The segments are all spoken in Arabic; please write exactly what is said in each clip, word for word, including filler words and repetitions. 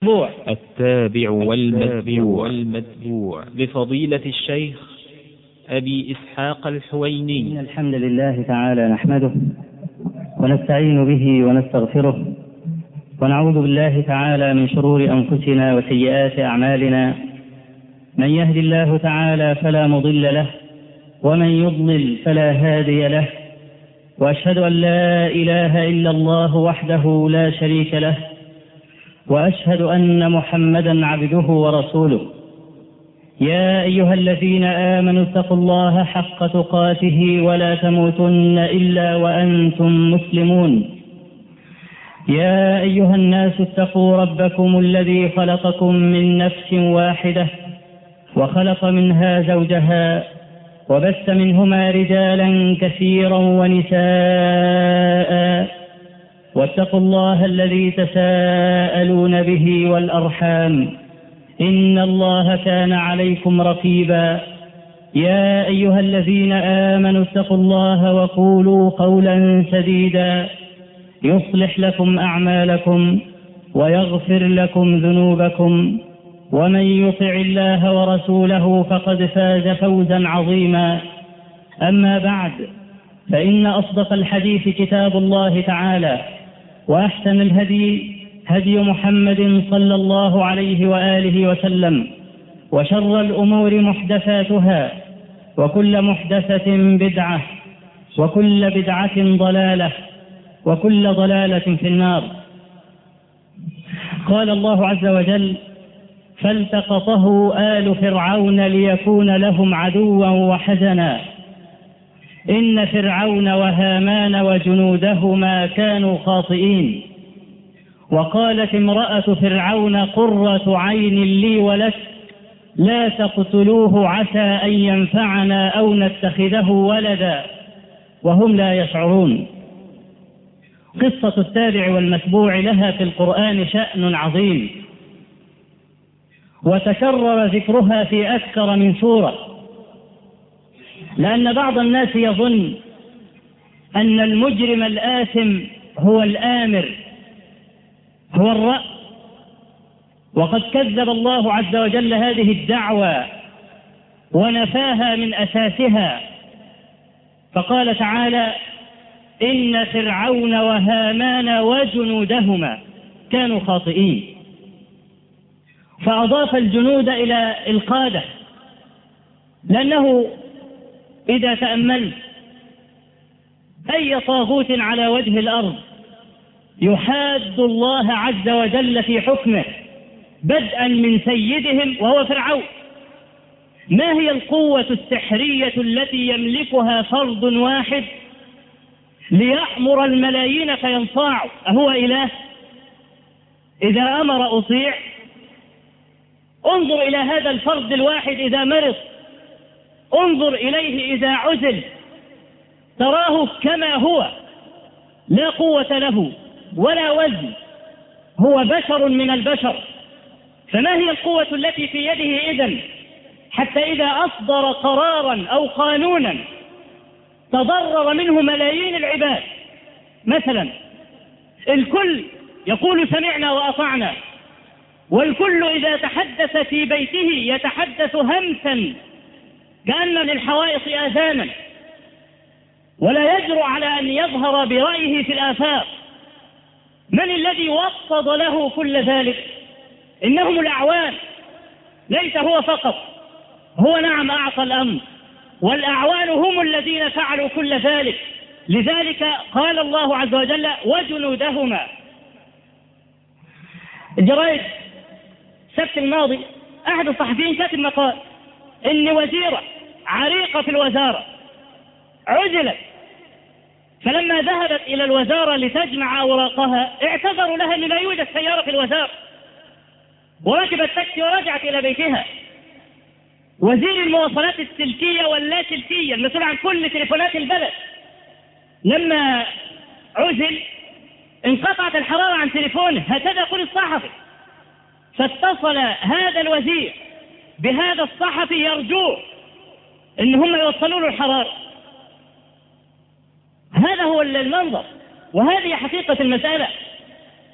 التابع والمتبوع بفضيلة الشيخ أبي إسحاق الحويني. إن الحمد لله تعالى نحمده ونستعين به ونستغفره ونعوذ بالله تعالى من شرور أنفسنا وسيئات أعمالنا. من يهد الله تعالى فلا مضل له ومن يضلل فلا هادي له، وأشهد أن لا إله إلا الله وحده لا شريك له، وأشهد أن محمدا عبده ورسوله. يا أيها الذين آمنوا اتقوا الله حق تقاته ولا تموتن إلا وأنتم مسلمون. يا أيها الناس اتقوا ربكم الذي خلقكم من نفس واحدة وخلق منها زوجها وبث منهما رجالا كثيرا ونساء، واتقوا الله الذي تساءلون به والأرحام إن الله كان عليكم رقيبا. يا أيها الذين آمنوا اتقوا الله وقولوا قولا سديدا يصلح لكم أعمالكم ويغفر لكم ذنوبكم، ومن يطع الله ورسوله فقد فاز فوزا عظيما. أما بعد، فإن أصدق الحديث كتاب الله تعالى، وأحسن الهدي هدي محمد صلى الله عليه وآله وسلم، وشر الأمور محدثاتها، وكل محدثة بدعة، وكل بدعة ضلالة، وكل ضلالة في النار. قال الله عز وجل: فالتقطه آل فرعون ليكون لهم عدوا وحزنا إن فرعون وهامان وجنودهما كانوا خاطئين. وقالت امرأة فرعون قرة عين لي ولك لا تقتلوه عسى أن ينفعنا أو نتخذه ولدا وهم لا يشعرون. قصة التابع والمتبوع لها في القرآن شأن عظيم، وتكرر ذكرها في أكثر من سورة، لأن بعض الناس يظن أن المجرم الآثم هو الآمر، هو الرأس، وقد كذب الله عز وجل هذه الدعوة ونفاها من أساسها، فقال تعالى: إن فرعون وهامان وجنودهما كانوا خاطئين، فأضاف الجنود إلى القادة، لأنه إذا تأملت أي طاغوت على وجه الأرض يحاد الله عز وجل في حكمه بدءا من سيدهم وهو فرعون، ما هي القوة السحرية التي يملكها فرد واحد ليأمر الملايين فينصاعوا؟ أهو إله؟ إذا أمر أطيع. انظر إلى هذا الفرد الواحد إذا مرض، انظر إليه إذا عزل، تراه كما هو، لا قوة له ولا وزن، هو بشر من البشر. فما هي القوة التي في يده إذن حتى إذا أصدر قرارا أو قانونا تضرر منه ملايين العباد؟ مثلا الكل يقول سمعنا وأطعنا، والكل إذا تحدث في بيته يتحدث همسا كأن للحوائط آذانا، ولا يجرؤ على أن يظهر برأيه في الآفاق. من الذي وصد له كل ذلك؟ إنهم الأعوان، ليس هو فقط، هو نعم أعطى الأمر، والأعوان هم الذين فعلوا كل ذلك. لذلك قال الله عز وجل: وجنودهما. الجرائد السبت الماضي أحد الصحفيين كاتب مقال إن وزيرة عريقة في الوزارة عزلت، فلما ذهبت إلى الوزارة لتجمع أوراقها اعتذروا لها أن لا يوجد سيارة في الوزارة، وركبت تاكسي ورجعت إلى بيتها. وزير المواصلات السلكية واللا سلكية المسؤول عن كل تليفونات البلد لما عزل انقطعت الحرارة عن تليفونه، هكذا يقول الصحفي. فاتصل هذا الوزير بهذا الصحفي يرجوه ان هم يوصلوا له الحرارة. هذا هو المنظر، وهذه حقيقة المسألة.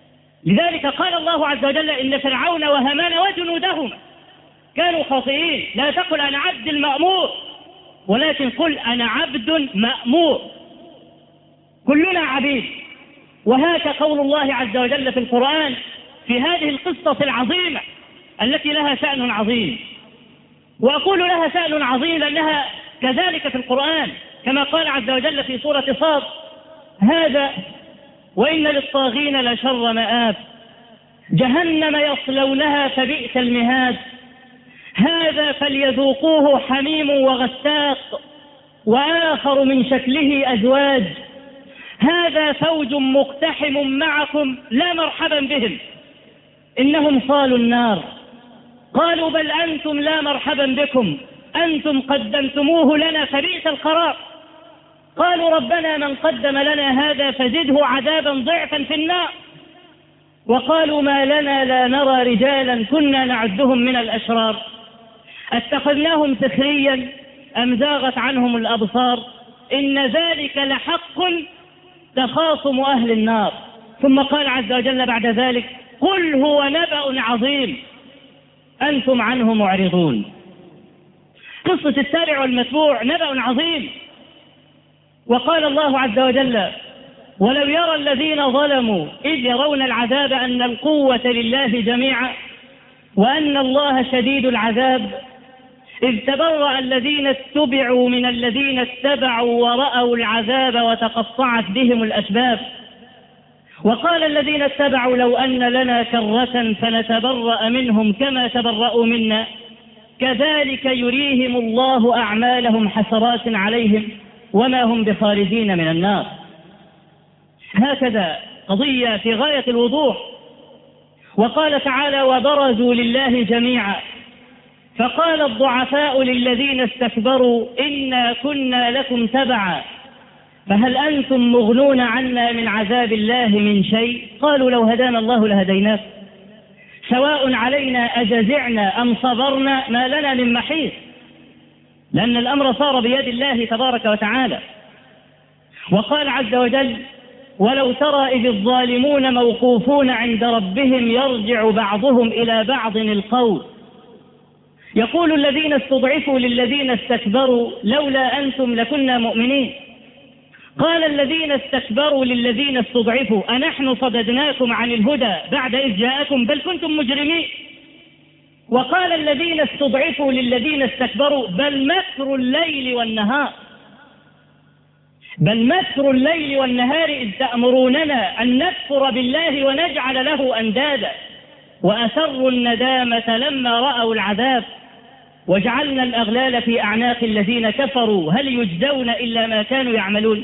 لذلك قال الله عز وجل إن فرعون وهامان وجنودهما كانوا خاطئين. لا تقل أنا عبد المأمور، ولكن قل أنا عبد مأمور. كلنا عبيد. وهذا قول الله عز وجل في القرآن في هذه القصة العظيمة التي لها شأن عظيم. وأقول لها شأن عظيم لأنها كذلك في القرآن كما قال عز وجل في سورة صاد: هذا وإن للطاغين لشر مآب جهنم يصلونها فبئس المهاد هذا فليذوقوه حميم وغساق وآخر من شكله أزواج هذا فوج مقتحم معكم لا مرحبا بهم إنهم صالوا النار قالوا بل أنتم لا مرحبا بكم أنتم قدمتموه لنا فبئس القرار قالوا ربنا من قدم لنا هذا فزده عذابا ضعفا في النار وقالوا ما لنا لا نرى رجالا كنا نعدهم من الأشرار اتخذناهم سخريا أم زاغت عنهم الأبصار إن ذلك لحق تخاصم أهل النار. ثم قال عز وجل بعد ذلك: قل هو نبأ عظيم أنتم عنه معرضون. قصة التابع والمتبوع نبأ عظيم. وقال الله عز وجل: ولو يرى الذين ظلموا إذ يرون العذاب أن القوة لله جميعا وأن الله شديد العذاب إذ تبرأ الذين اتبعوا من الذين اتبعوا ورأوا العذاب وتقطعت بهم الأسباب وقال الذين اتبعوا لو أن لنا كرة فنتبرأ منهم كما تبرأوا منا كذلك يريهم الله أعمالهم حسرات عليهم وما هم بخارجين من النار. هكذا قضية في غاية الوضوح. وقال تعالى: وبرزوا لله جميعا فقال الضعفاء للذين استكبروا إنا كنا لكم تبعا فهل أنتم مغنون عنا من عذاب الله من شيء قالوا لو هدانا الله لهديناك سواء علينا أجزعنا أم صبرنا ما لنا من محيص لأن الأمر صار بيد الله تبارك وتعالى. وقال عز وجل: ولو ترى إذ الظالمون موقوفون عند ربهم يرجع بعضهم إلى بعض القول يقول الذين استضعفوا للذين استكبروا لولا أنتم لكنا مؤمنين قال الذين استكبروا للذين استضعفوا أنحن صددناكم عن الهدى بعد إذ جاءكم بل كنتم مجرمين وقال الذين استضعفوا للذين استكبروا بل مكر الليل والنهار بل مكر الليل والنهار إذ تأمروننا أن نكفر بالله ونجعل له أندادا وأسروا الندامة لما رأوا العذاب وجعلنا الأغلال في أعناق الذين كفروا هل يجزون إلا ما كانوا يعملون.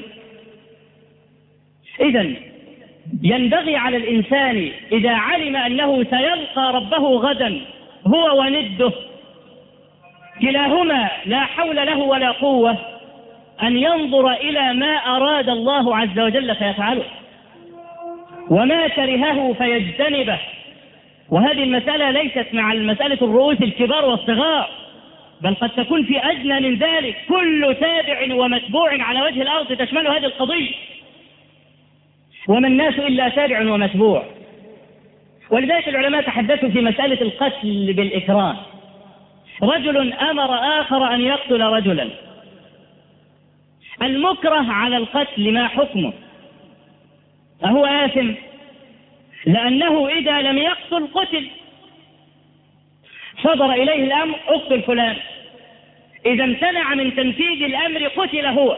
إذن ينبغي على الإنسان إذا علم أنه سيلقى ربه غدا هو ونده كلاهما لا حول له ولا قوة أن ينظر إلى ما أراد الله عز وجل فيفعله وما كرهه فيجتنبه. وهذه المسألة ليست مع المسألة الرؤوس الكبار والصغار بل قد تكون في أدنى من ذلك. كل تابع ومتبوع على وجه الأرض تشمل هذه القضية وما الناس إلا تابع ومتبوع. ولذلك العلماء تحدثوا في مسألة القتل بالإكراه. رجل أمر آخر أن يقتل رجلا المكره على القتل ما حكمه؟ أهو آثم؟ لأنه إذا لم يقتل قتل صدر إليه الأمر اقتل فلان إذا امتنع من تنفيذ الأمر قتل هو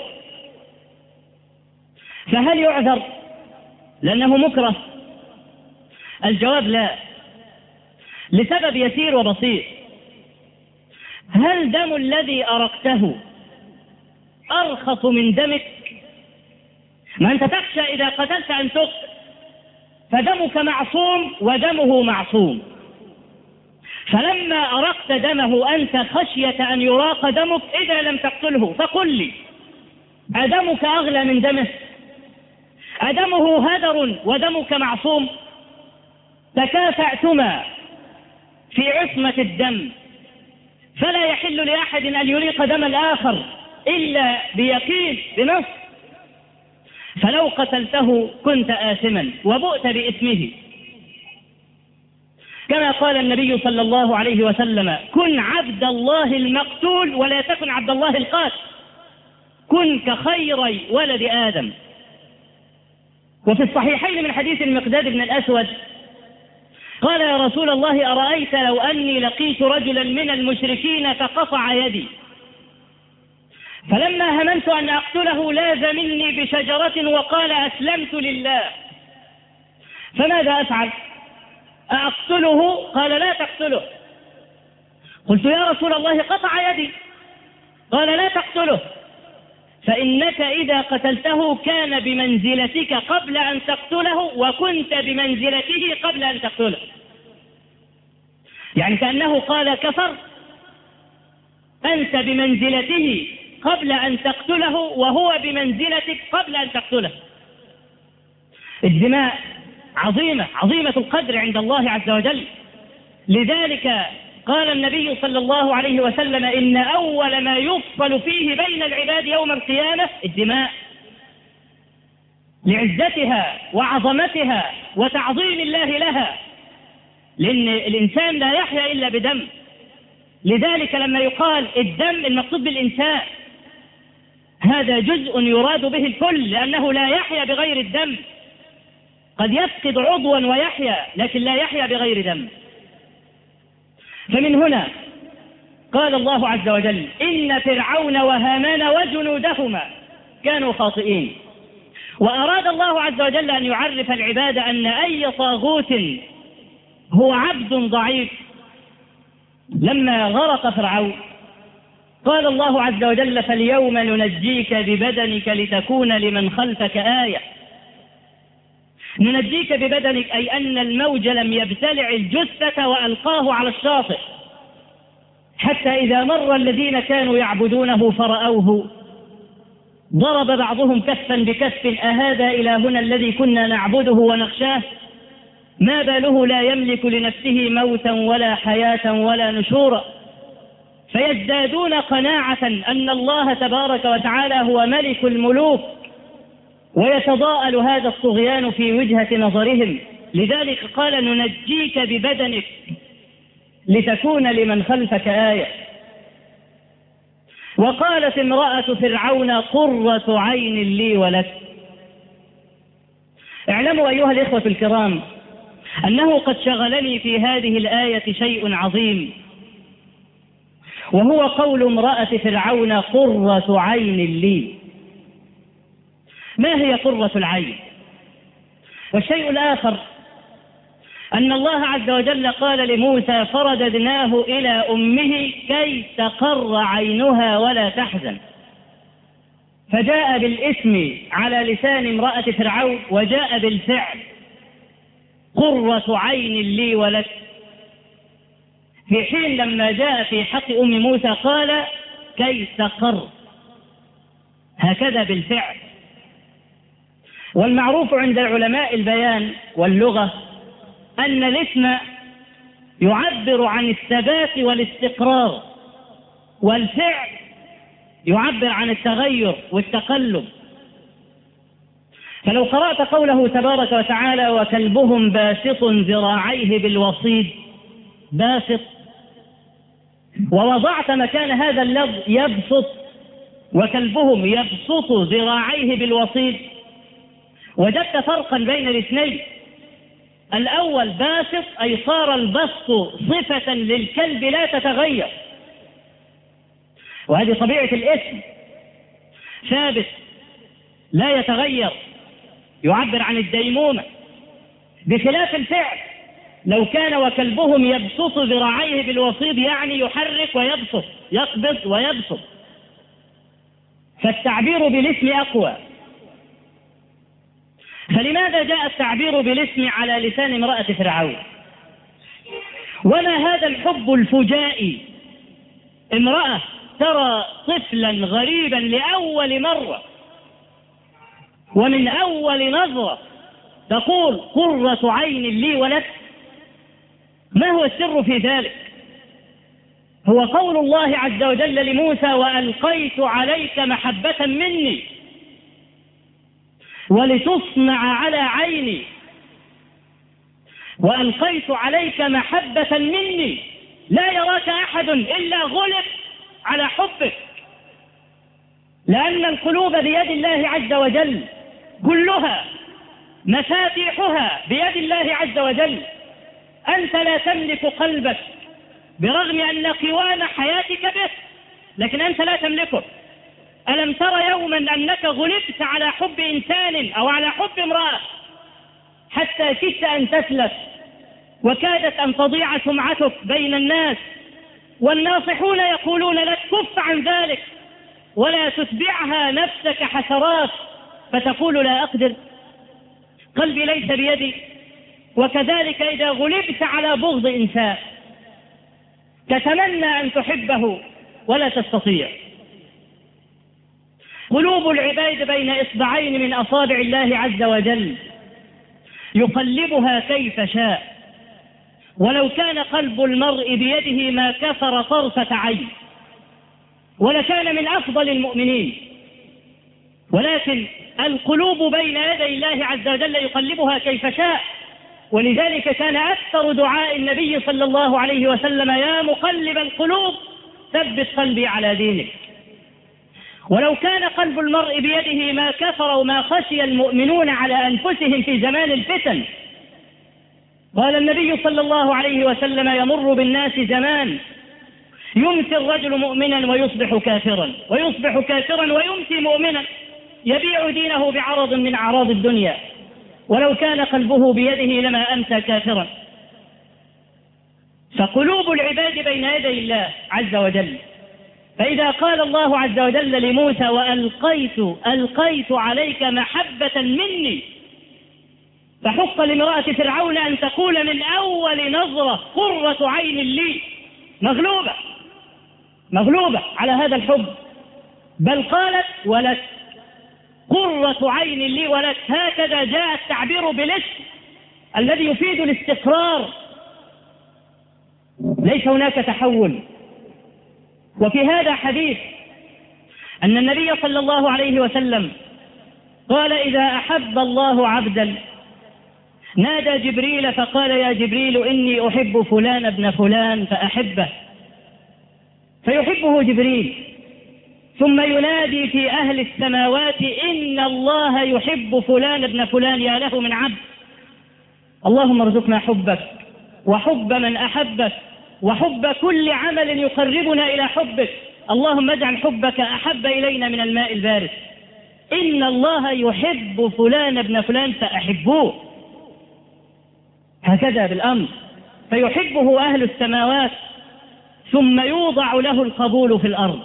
فهل يعذر لأنه مكره؟ الجواب لا لسبب يسير وبسيط. هل دم الذي أرقته أرخص من دمك؟ ما أنت تخشى إذا قتلت أن تقتل فدمك معصوم ودمه معصوم فلما أرقت دمه أنت خشية أن يراق دمك إذا لم تقتله فقل لي أدمك أغلى من دمه؟ أدمه هدر ودمك معصوم؟ تكافأتما في عصمة الدم فلا يحل لأحد أن يريق دم الآخر إلا بيقين بنص فلو قتلته كنت آثما وبؤت بإثمه كما قال النبي صلى الله عليه وسلم: كن عبد الله المقتول ولا تكن عبد الله القاتل، كن كخيري ولد آدم. وفي الصحيحين من حديث المقداد بن الأسود قال: يا رسول الله، أرأيت لو أني لقيت رجلا من المشركين فقطع يدي، فلما هممت أن أقتله لاذ مني بشجرة وقال: أسلمت لله، فماذا أفعل؟ أقتله؟ قال: لا تقتله. قلت: يا رسول الله، قطع يدي. قال: لا تقتله، فإنك إذا قتلته كان بمنزلتك قبل أن تقتله، وكنت بمنزلته قبل أن تقتله. يعني كأنه قال: كفر، أنت بمنزلته قبل أن تقتله وهو بمنزلتك قبل أن تقتله. الدماء عظيمة عظيمة القدر عند الله عز وجل، لذلك قال النبي صلى الله عليه وسلم: إن أول ما يفصل فيه بين العباد يوم القيامة الدماء، لعزتها وعظمتها وتعظيم الله لها، لأن الإنسان لا يحيا إلا بدم. لذلك لما يقال الدم المقصود بالإنسان، هذا جزء يراد به الكل، لأنه لا يحيا بغير الدم. قد يفقد عضوا ويحيا، لكن لا يحيا بغير دم. فمن هنا قال الله عز وجل: إن فرعون وهامان وجنودهما كانوا خاطئين. وأراد الله عز وجل أن يعرف العباد أن أي طاغوت هو عبد ضعيف. لما غرق فرعون قال الله عز وجل: فاليوم ننجيك ببدنك لتكون لمن خلفك آية. ننجيك ببدنك أي أن الموج لم يبتلع الجثة وألقاه على الشاطئ، حتى إذا مر الذين كانوا يعبدونه فرأوه ضرب بعضهم كفا بكف: أهذا إلهنا الذي كنا نعبده ونخشاه، ما باله لا يملك لنفسه موتا ولا حياة ولا نشورا. فيزدادون قناعة أن الله تبارك وتعالى هو ملك الملوك، ويتضاءل هذا الطغيان في وجهة نظرهم. لذلك قال: ننجيك ببدنك لتكون لمن خلفك آية. وقالت امرأة فرعون: قرة عين لي ولك. اعلموا أيها الإخوة الكرام أنه قد شغلني في هذه الآية شيء عظيم، وهو قول امرأة فرعون: قرة عين لي. ما هي قرة العين؟ والشيء الآخر أن الله عز وجل قال لموسى: فرددناه إلى أمه كي تقر عينها ولا تحزن. فجاء بالاسم على لسان امرأة فرعون، وجاء بالفعل: قرة عين لي ولك. في حين لما جاء في حق أم موسى قال: كي تقر، هكذا بالفعل. والمعروف عند علماء البيان واللغة أن الاسم يعبر عن الثبات والاستقرار، والفعل يعبر عن التغير والتقلب. فلو قرأت قوله تبارك وتعالى: وكلبهم باسط ذراعيه بالوصيد، باسط، ووضعت مكان هذا اللفظ يبسط، وكلبهم يبسط ذراعيه بالوصيد، وجدت فرقا بين الاثنين. الأول باسط أي صار البسط صفة للكلب لا تتغير، وهذه طبيعة الاسم، ثابت لا يتغير، يعبر عن الديمومة. بخلاف الفعل، لو كان وكلبهم يبسط ذراعيه بالوصيد يعني يحرك ويبسط، يقبض ويبسط، فالتعبير بالاسم أقوى. فلماذا جاء التعبير بالاسم على لسان امرأة فرعون؟ وما هذا الحب الفجائي؟ امرأة ترى طفلا غريبا لأول مرة ومن أول نظرة تقول: قرة عين لي ولك. ما هو السر في ذلك؟ هو قول الله عز وجل لموسى: وألقيت عليك محبة مني ولتصنع على عيني. وألقيت عليك محبة مني لا يراك أحد إلا غلب على حبك، لأن القلوب بيد الله عز وجل كلها، مفاتيحها بيد الله عز وجل. أنت لا تملك قلبك برغم أن قوام حياتك به، لكن أنت لا تملكه. ألم تر يوما أنك غلبت على حب إنسان أو على حب امرأة حتى كدت أن تتلف وكادت أن تضيع سمعتك بين الناس، والناصحون يقولون لك كف عن ذلك ولا تتبعها نفسك حسرات، فتقول لا أقدر، قلبي ليس بيدي. وكذلك إذا غلبت على بغض إنسان تتمنى أن تحبه ولا تستطيع. قلوب العباد بين إصبعين من أصابع الله عز وجل يقلبها كيف شاء، ولو كان قلب المرء بيده ما كفر طرفة عين ولكان من أفضل المؤمنين، ولكن القلوب بين يدي الله عز وجل يقلبها كيف شاء. ولذلك كان أكثر دعاء النبي صلى الله عليه وسلم يا مقلب القلوب ثبت قلبي على دينك. ولو كان قلب المرء بيده ما كفر وما خشي المؤمنون على أنفسهم في زمان الفتن. قال النبي صلى الله عليه وسلم يمر بالناس زمان يمسي الرجل مؤمنا ويصبح كافرا، ويصبح كافرا ويمسي مؤمنا، يبيع دينه بعرض من أعراض الدنيا، ولو كان قلبه بيده لما أمسى كافرا. فقلوب العباد بين يدي الله عز وجل. فإذا قال الله عز وجل لموسى وألقيت ألقيت عليك محبة مني، فحق لامرأة فرعون أن تقول من أول نظرة قرة عين لي، مغلوبة مغلوبة على هذا الحب، بل قالت ولك قرة عين لي ولك. هكذا جاء التعبير بالاسم الذي يفيد الاستقرار، ليس هناك تحول. وفي هذا حديث أن النبي صلى الله عليه وسلم قال إذا أحب الله عبدا نادى جبريل فقال يا جبريل إني أحب فلان ابن فلان فأحبه، فيحبه جبريل، ثم ينادي في أهل السماوات إن الله يحب فلان ابن فلان، يا له من عبد. اللهم ارزقنا حبك وحب من أحبك وحب كل عمل يقربنا إلى حبك. اللهم اجعل حبك أحب إلينا من الماء البارد. إن الله يحب فلان ابن فلان فأحبوه، هكذا بالأمر. فيحبه أهل السماوات ثم يوضع له القبول في الأرض.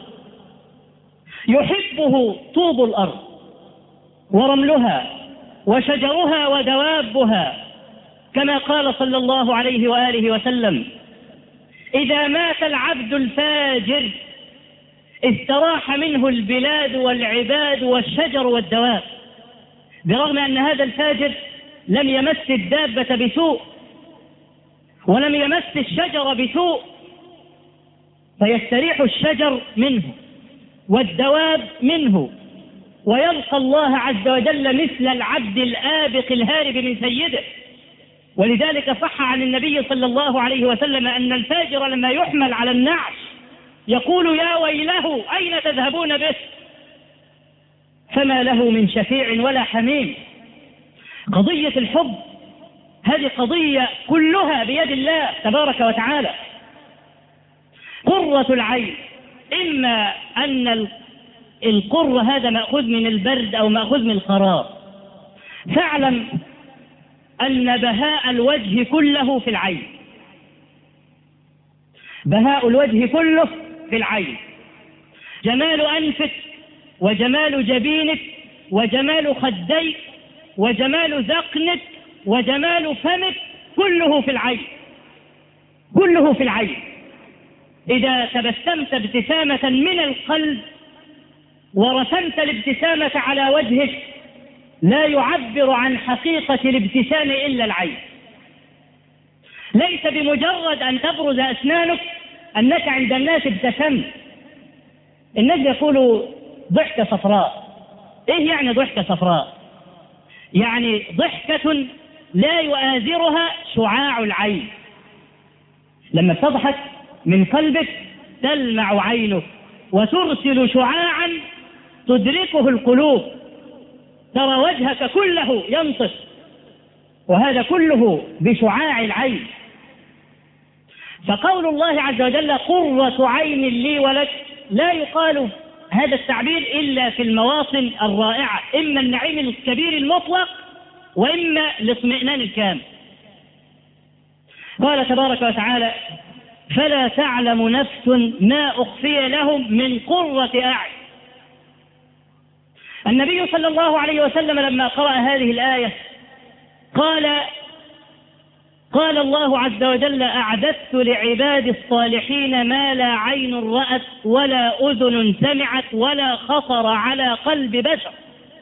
يحبه طوب الأرض ورملها وشجرها ودوابها، كما قال صلى الله عليه وآله وسلم إذا مات العبد الفاجر استراح منه البلاد والعباد والشجر والدواب، برغم أن هذا الفاجر لم يمس الدابة بسوء ولم يمس الشجر بسوء، فيستريح الشجر منه والدواب منه، ويلقى الله عز وجل مثل العبد الآبق الهارب من سيده. ولذلك صح عن النبي صلى الله عليه وسلم أن الفاجر لما يحمل على النعش يقول يا ويله أين تذهبون به، فما له من شفيع ولا حميم. قضية الحب هذه قضية كلها بيد الله تبارك وتعالى. قرة العين، إما أن القرة هذا مأخوذ من البرد أو مأخوذ من القرار. فاعلم أن بهاء الوجه كله في العين، بهاء الوجه كله في العين، جمال أنفك وجمال جبينك وجمال خديك وجمال ذقنك وجمال فمك كله في العين، كله في العين. إذا تبسمت ابتسامة من القلب ورسمت الابتسامة على وجهك لا يعبر عن حقيقة الابتسام إلا العين. ليس بمجرد أن تبرز أسنانك أنك عند الناس ابتسمت. الناس يقولوا ضحكة صفراء. إيه يعني ضحكة صفراء؟ يعني ضحكة لا يؤازرها شعاع العين. لما تضحك من قلبك تلمع عينك وترسل شعاعا تدركه القلوب، ترى وجهك كله ينطق، وهذا كله بشعاع العين. فقول الله عز وجل قرة عين لي ولك لا يقال هذا التعبير إلا في المواطن الرائعة، إما النعيم الكبير المطلق وإما الاطمئنان الكامل. قال تبارك وتعالى فلا تعلم نفس ما أخفي لهم من قرة أعين. النبي صلى الله عليه وسلم لما قرأ هذه الآية قال قال الله عز وجل أعددت لعباد الصالحين ما لا عين رأت ولا أذن سمعت ولا خطر على قلب بشر.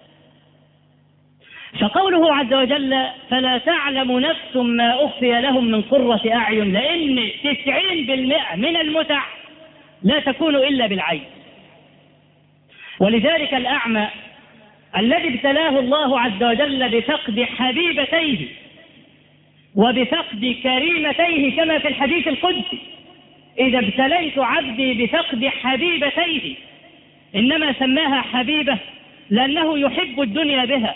فقوله عز وجل فلا تعلم نفس ما أخفي لهم من قرة أعين، لأن تسعين بالمئة من المتع لا تكون إلا بالعين. ولذلك الأعمى الذي ابتلاه الله عز وجل بفقد حبيبتيه وبفقد كريمتيه كما في الحديث القدسي إذا ابتليت عبدي بفقد حبيبتيه، إنما سماها حبيبة لأنه يحب الدنيا بها.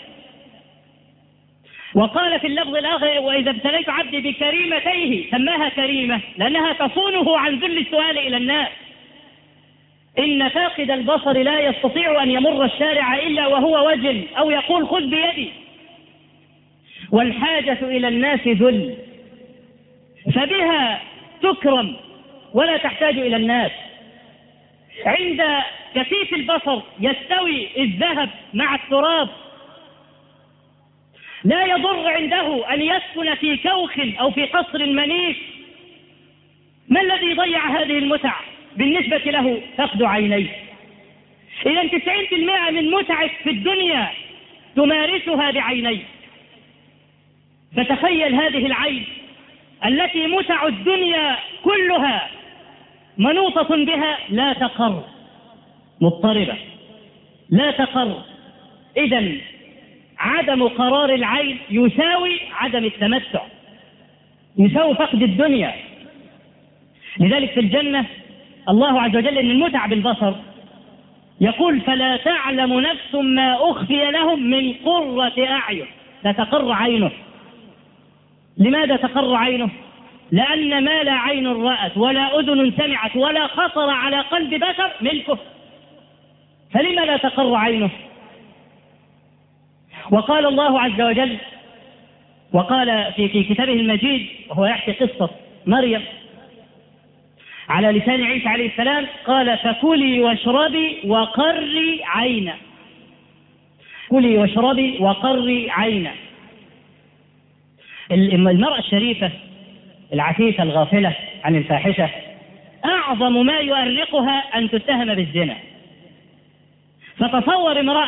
وقال في اللفظ الآخر وإذا ابتليت عبدي بكريمتيه سماها كريمة لأنها تصونه عن ذل السؤال إلى الناس. إن فاقد البصر لا يستطيع أن يمر الشارع إلا وهو وجل أو يقول خذ بيدي، والحاجة إلى الناس ذل، فبها تكرم ولا تحتاج إلى الناس. عند كفيف البصر يستوي الذهب مع التراب، لا يضر عنده أن يسكن في كوخ أو في قصر منيف. ما الذي ضيع هذه المتع؟ بالنسبة له فقد عينيه. إذا تسعين بالمئة من متعك في الدنيا تمارسها بعينيك. فتخيل هذه العين التي متع الدنيا كلها منوطة بها لا تقر، مضطربة لا تقر. إذن عدم قرار العين يساوي عدم التمتع، يساوي فقد الدنيا. لذلك في الجنة الله عز وجل إن المتع بالبصر يقول فلا تعلم نفس ما أخفي لهم من قرة أعين، لا تقر عينه. لماذا تقر عينه؟ لأن ما لا عين رأت ولا أذن سمعت ولا خطر على قلب بشر ملكه، فلما لا تقر عينه؟ وقال الله عز وجل وقال في, في كتابه المجيد وهو يحكي قصة مريم على لسان عيسى عليه السلام قال فكلي واشربي وقري عينا، كلي واشربي وقري عينا. المرأة الشريفة العفيفة الغافلة عن الفاحشة أعظم ما يؤرقها أن تتهم بالزنا. فتصور امرأة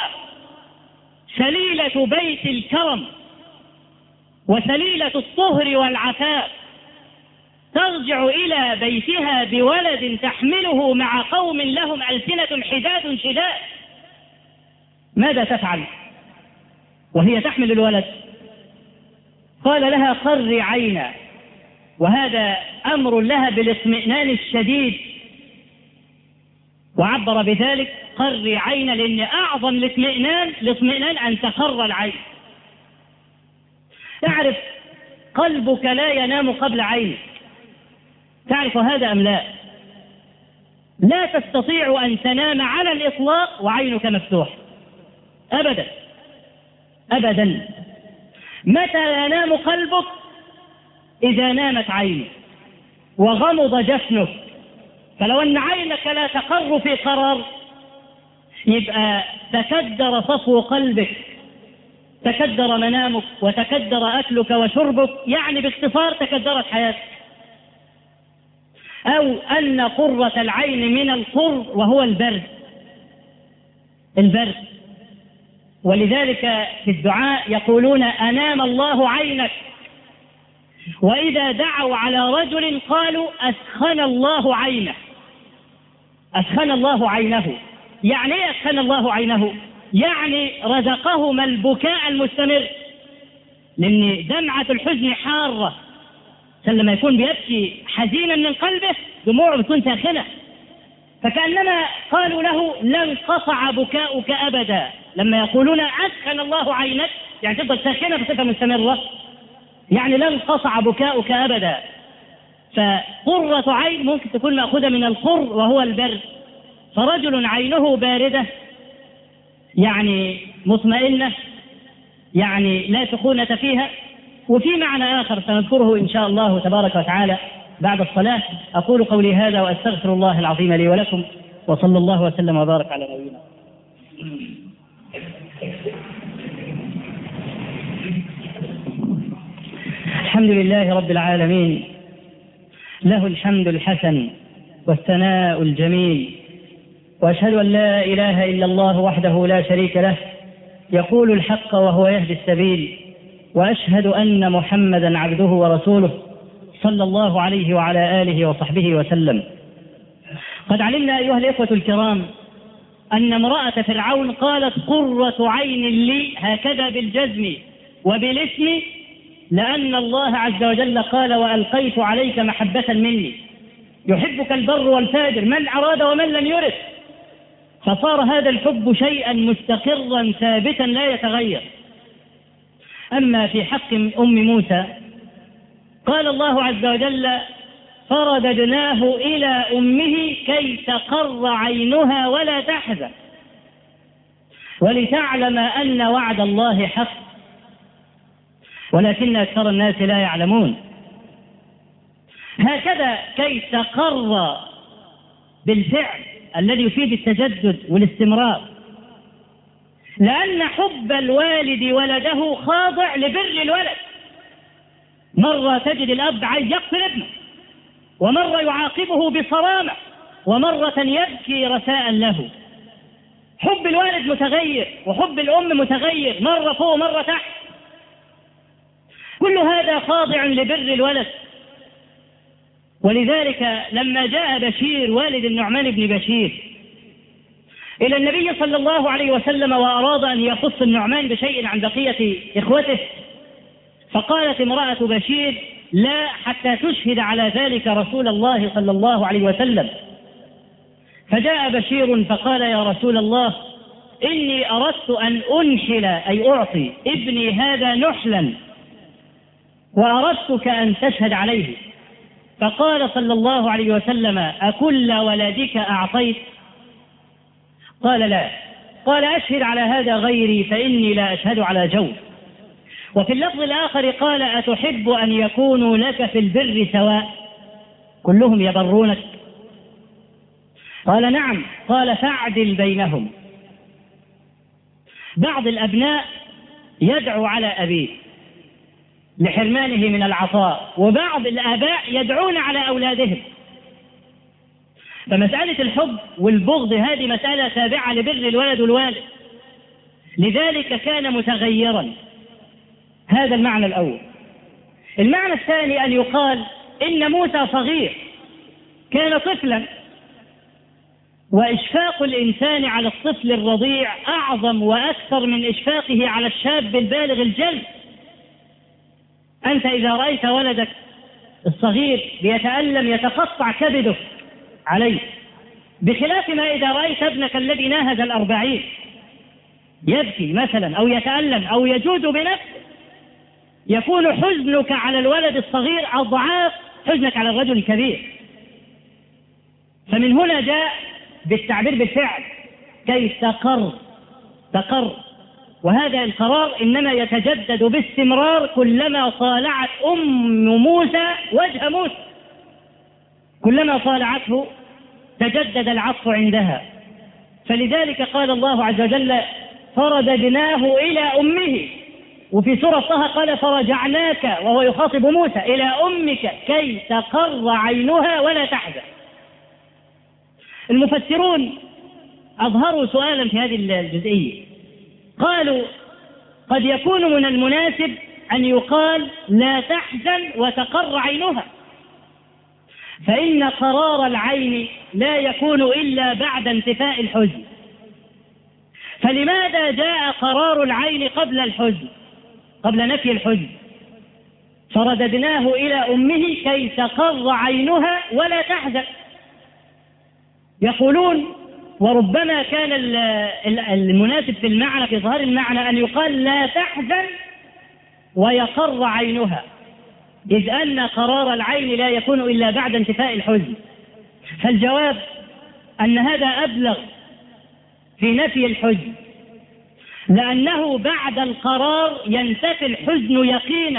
سليلة بيت الكرم وسليلة الطهر والعفاف ترجع إلى بيتها بولد تحمله مع قوم لهم ألسنة حداد شداد، ماذا تفعل وهي تحمل الولد؟ قال لها قري عينا، وهذا أمر لها بالاطمئنان الشديد، وعبر بذلك قري عينا لأن أعظم الاطمئنان الاطمئنان أن تقر العين. تعرف قلبك لا ينام قبل عينك، تعرف هذا أم لا؟ لا تستطيع أن تنام على الإطلاق وعينك مفتوح أبدا أبدا. متى ينام قلبك؟ إذا نامت عينك وغمض جفنك. فلو أن عينك لا تقر في قرار يبقى تكدر صفو قلبك، تكدر منامك وتكدر أكلك وشربك، يعني باختصار تكدرت حياتك. أو أن قرة العين من القر وهو البرد البرد ولذلك في الدعاء يقولون أنام الله عينك، وإذا دعوا على رجل قالوا أسخن الله عينه، أسخن الله عينه. يعني إيه أسخن الله عينه؟ يعني رزقهما البكاء المستمر. لأن دمعة الحزن حارة، لما يكون بيبكي حزينا من قلبه دموعه بتكون ساخنة، فكأنما قالوا له لن قطع بكاؤك أبدا. لما يقولون أسخن الله عينك يعني تفضل ساخنة بصفة مستمرة، يعني لن قطع بكاؤك أبدا. فقرة عين ممكن تكون مأخوذة من القر وهو البرد، فرجل عينه باردة يعني مطمئنة، يعني لا سخونة فيها. وفي معنى آخر سنذكره إن شاء الله تبارك وتعالى بعد الصلاة. أقول قولي هذا وأستغفر الله العظيم لي ولكم، وصلى الله وسلم وبارك على نبينا. الحمد لله رب العالمين، له الحمد الحسن والثناء الجميل، وأشهد أن لا إله إلا الله وحده لا شريك له يقول الحق وهو يهدي السبيل، وأشهد أن محمدا عبده ورسوله صلى الله عليه وعلى آله وصحبه وسلم. قد علمنا أيها الإخوة الكرام أن امرأة فرعون قالت قرة عين لي هكذا بالجزم وبالاسم، لأن الله عز وجل قال وألقيت عليك محبة مني، يحبك البر والفاجر من أراد ومن لم يرد، فصار هذا الحب شيئا مستقرا ثابتا لا يتغير. أما في حق أم موسى قال الله عز وجل فرددناه إلى أمه كي تقر عينها ولا تحزن ولتعلم أن وعد الله حق ولكن أكثر الناس لا يعلمون. هكذا كي تقر بالفعل الذي يفيد التجدد والاستمرار، لأن حب الوالد ولده خاضع لبر الولد. مرة تجد الأب عايز يقتل ابنه، ومرة يعاقبه بصرامة، ومرة يبكي رثاء له. حب الوالد متغير وحب الأم متغير، مرة فوق مرة تحت. كل هذا خاضع لبر الولد. ولذلك لما جاء بشير والد النعمان بن بشير إلى النبي صلى الله عليه وسلم وأراد أن يخص النعمان بشيء عن بقية إخوته، فقالت امرأة بشير لا حتى تشهد على ذلك رسول الله صلى الله عليه وسلم. فجاء بشير فقال يا رسول الله إني أردت أن أنحل أي أعطي ابني هذا نحلا وأردتك أن تشهد عليه. فقال صلى الله عليه وسلم أكل ولدك أعطيت؟ قال لا. قال أشهد على هذا غيري فإني لا أشهد على جو. وفي اللفظ الآخر قال أتحب أن يكونوا لك في البر سواء كلهم يبرونك؟ قال نعم. قال فاعدل بينهم. بعض الأبناء يدعو على أبيه لحرمانه من العطاء، وبعض الآباء يدعون على أولادهم. فمسألة الحب والبغض هذه مسألة تابعة لبر الولد والوالد، لذلك كان متغيرا. هذا المعنى الأول. المعنى الثاني أن يقال إن موسى صغير كان طفلا، وإشفاق الإنسان على الطفل الرضيع أعظم وأكثر من إشفاقه على الشاب البالغ الجلد. أنت إذا رأيت ولدك الصغير بيتألم يتقطع كبده عليه، بخلاف ما إذا رأيت ابنك الذي ناهز الأربعين يبكي مثلا أو يتألم أو يجود بنفسه، يكون حزنك على الولد الصغير أضعاف حزنك على الرجل الكبير. فمن هنا جاء بالتعبير بالفعل كي تقر تقر، وهذا القرار إنما يتجدد باستمرار كلما طالعت أم موسى وجه موسى، كلما طالعته تجدد العطف عندها. فلذلك قال الله عز وجل فرددناه إلى أمه، وفي سورة طه قال فرجعناك وهو يخاطب موسى إلى أمك كي تقر عينها ولا تحزن. المفسرون أظهروا سؤالا في هذه الجزئية، قالوا قد يكون من المناسب أن يقال لا تحزن وتقر عينها، فإن قرار العين لا يكون إلا بعد انتفاء الحزن. فلماذا جاء قرار العين قبل الحزن؟ قبل نفي الحزن، فرددناه إلى أمه كي تقر عينها ولا تحزن. يقولون وربما كان المناسب في المعنى في ظاهر المعنى أن يقال لا تحزن ويقر عينها، إذ أن قرار العين لا يكون إلا بعد انتفاء الحزن. فالجواب أن هذا أبلغ في نفي الحزن، لأنه بعد القرار ينتفي الحزن يقينا،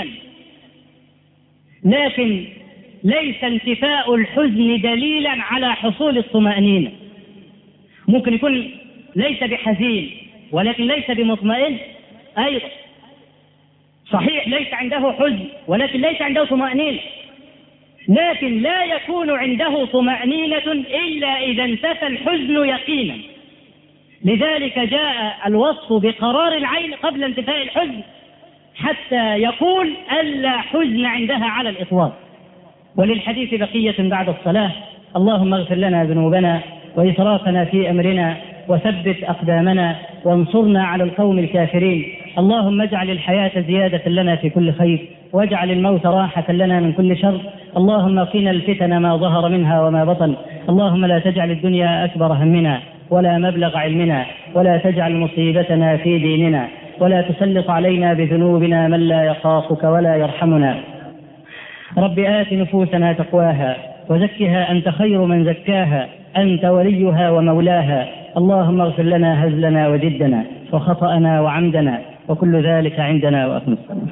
لكن ليس انتفاء الحزن دليلا على حصول الطمأنينة. ممكن يكون ليس بحزين ولكن ليس بمطمئن أيضا، صحيح ليس عنده حزن ولكن ليس عنده طمأنينة، لكن لا يكون عنده طمأنينة إلا إذا انتفى الحزن يقينا. لذلك جاء الوصف بقرار العين قبل انتفاء الحزن حتى يقول ألا حزن عندها على الإطلاق. وللحديث بقية بعد الصلاة. اللهم اغفر لنا ذنوبنا وإسرافنا في أمرنا وثبت أقدامنا وانصرنا على القوم الكافرين. اللهم اجعل الحياة زيادة لنا في كل خير واجعل الموت راحة لنا من كل شر. اللهم قنا الفتن ما ظهر منها وما بطن. اللهم لا تجعل الدنيا أكبر همنا ولا مبلغ علمنا ولا تجعل مصيبتنا في ديننا ولا تسلط علينا بذنوبنا من لا يخافك ولا يرحمنا. رب آت نفوسنا تقواها وزكها أنت خير من زكاها أنت وليها ومولاها. اللهم اغفر لنا هزلنا وجدنا وخطأنا وعمدنا وكل ذلك عندنا وأقم الصلاة.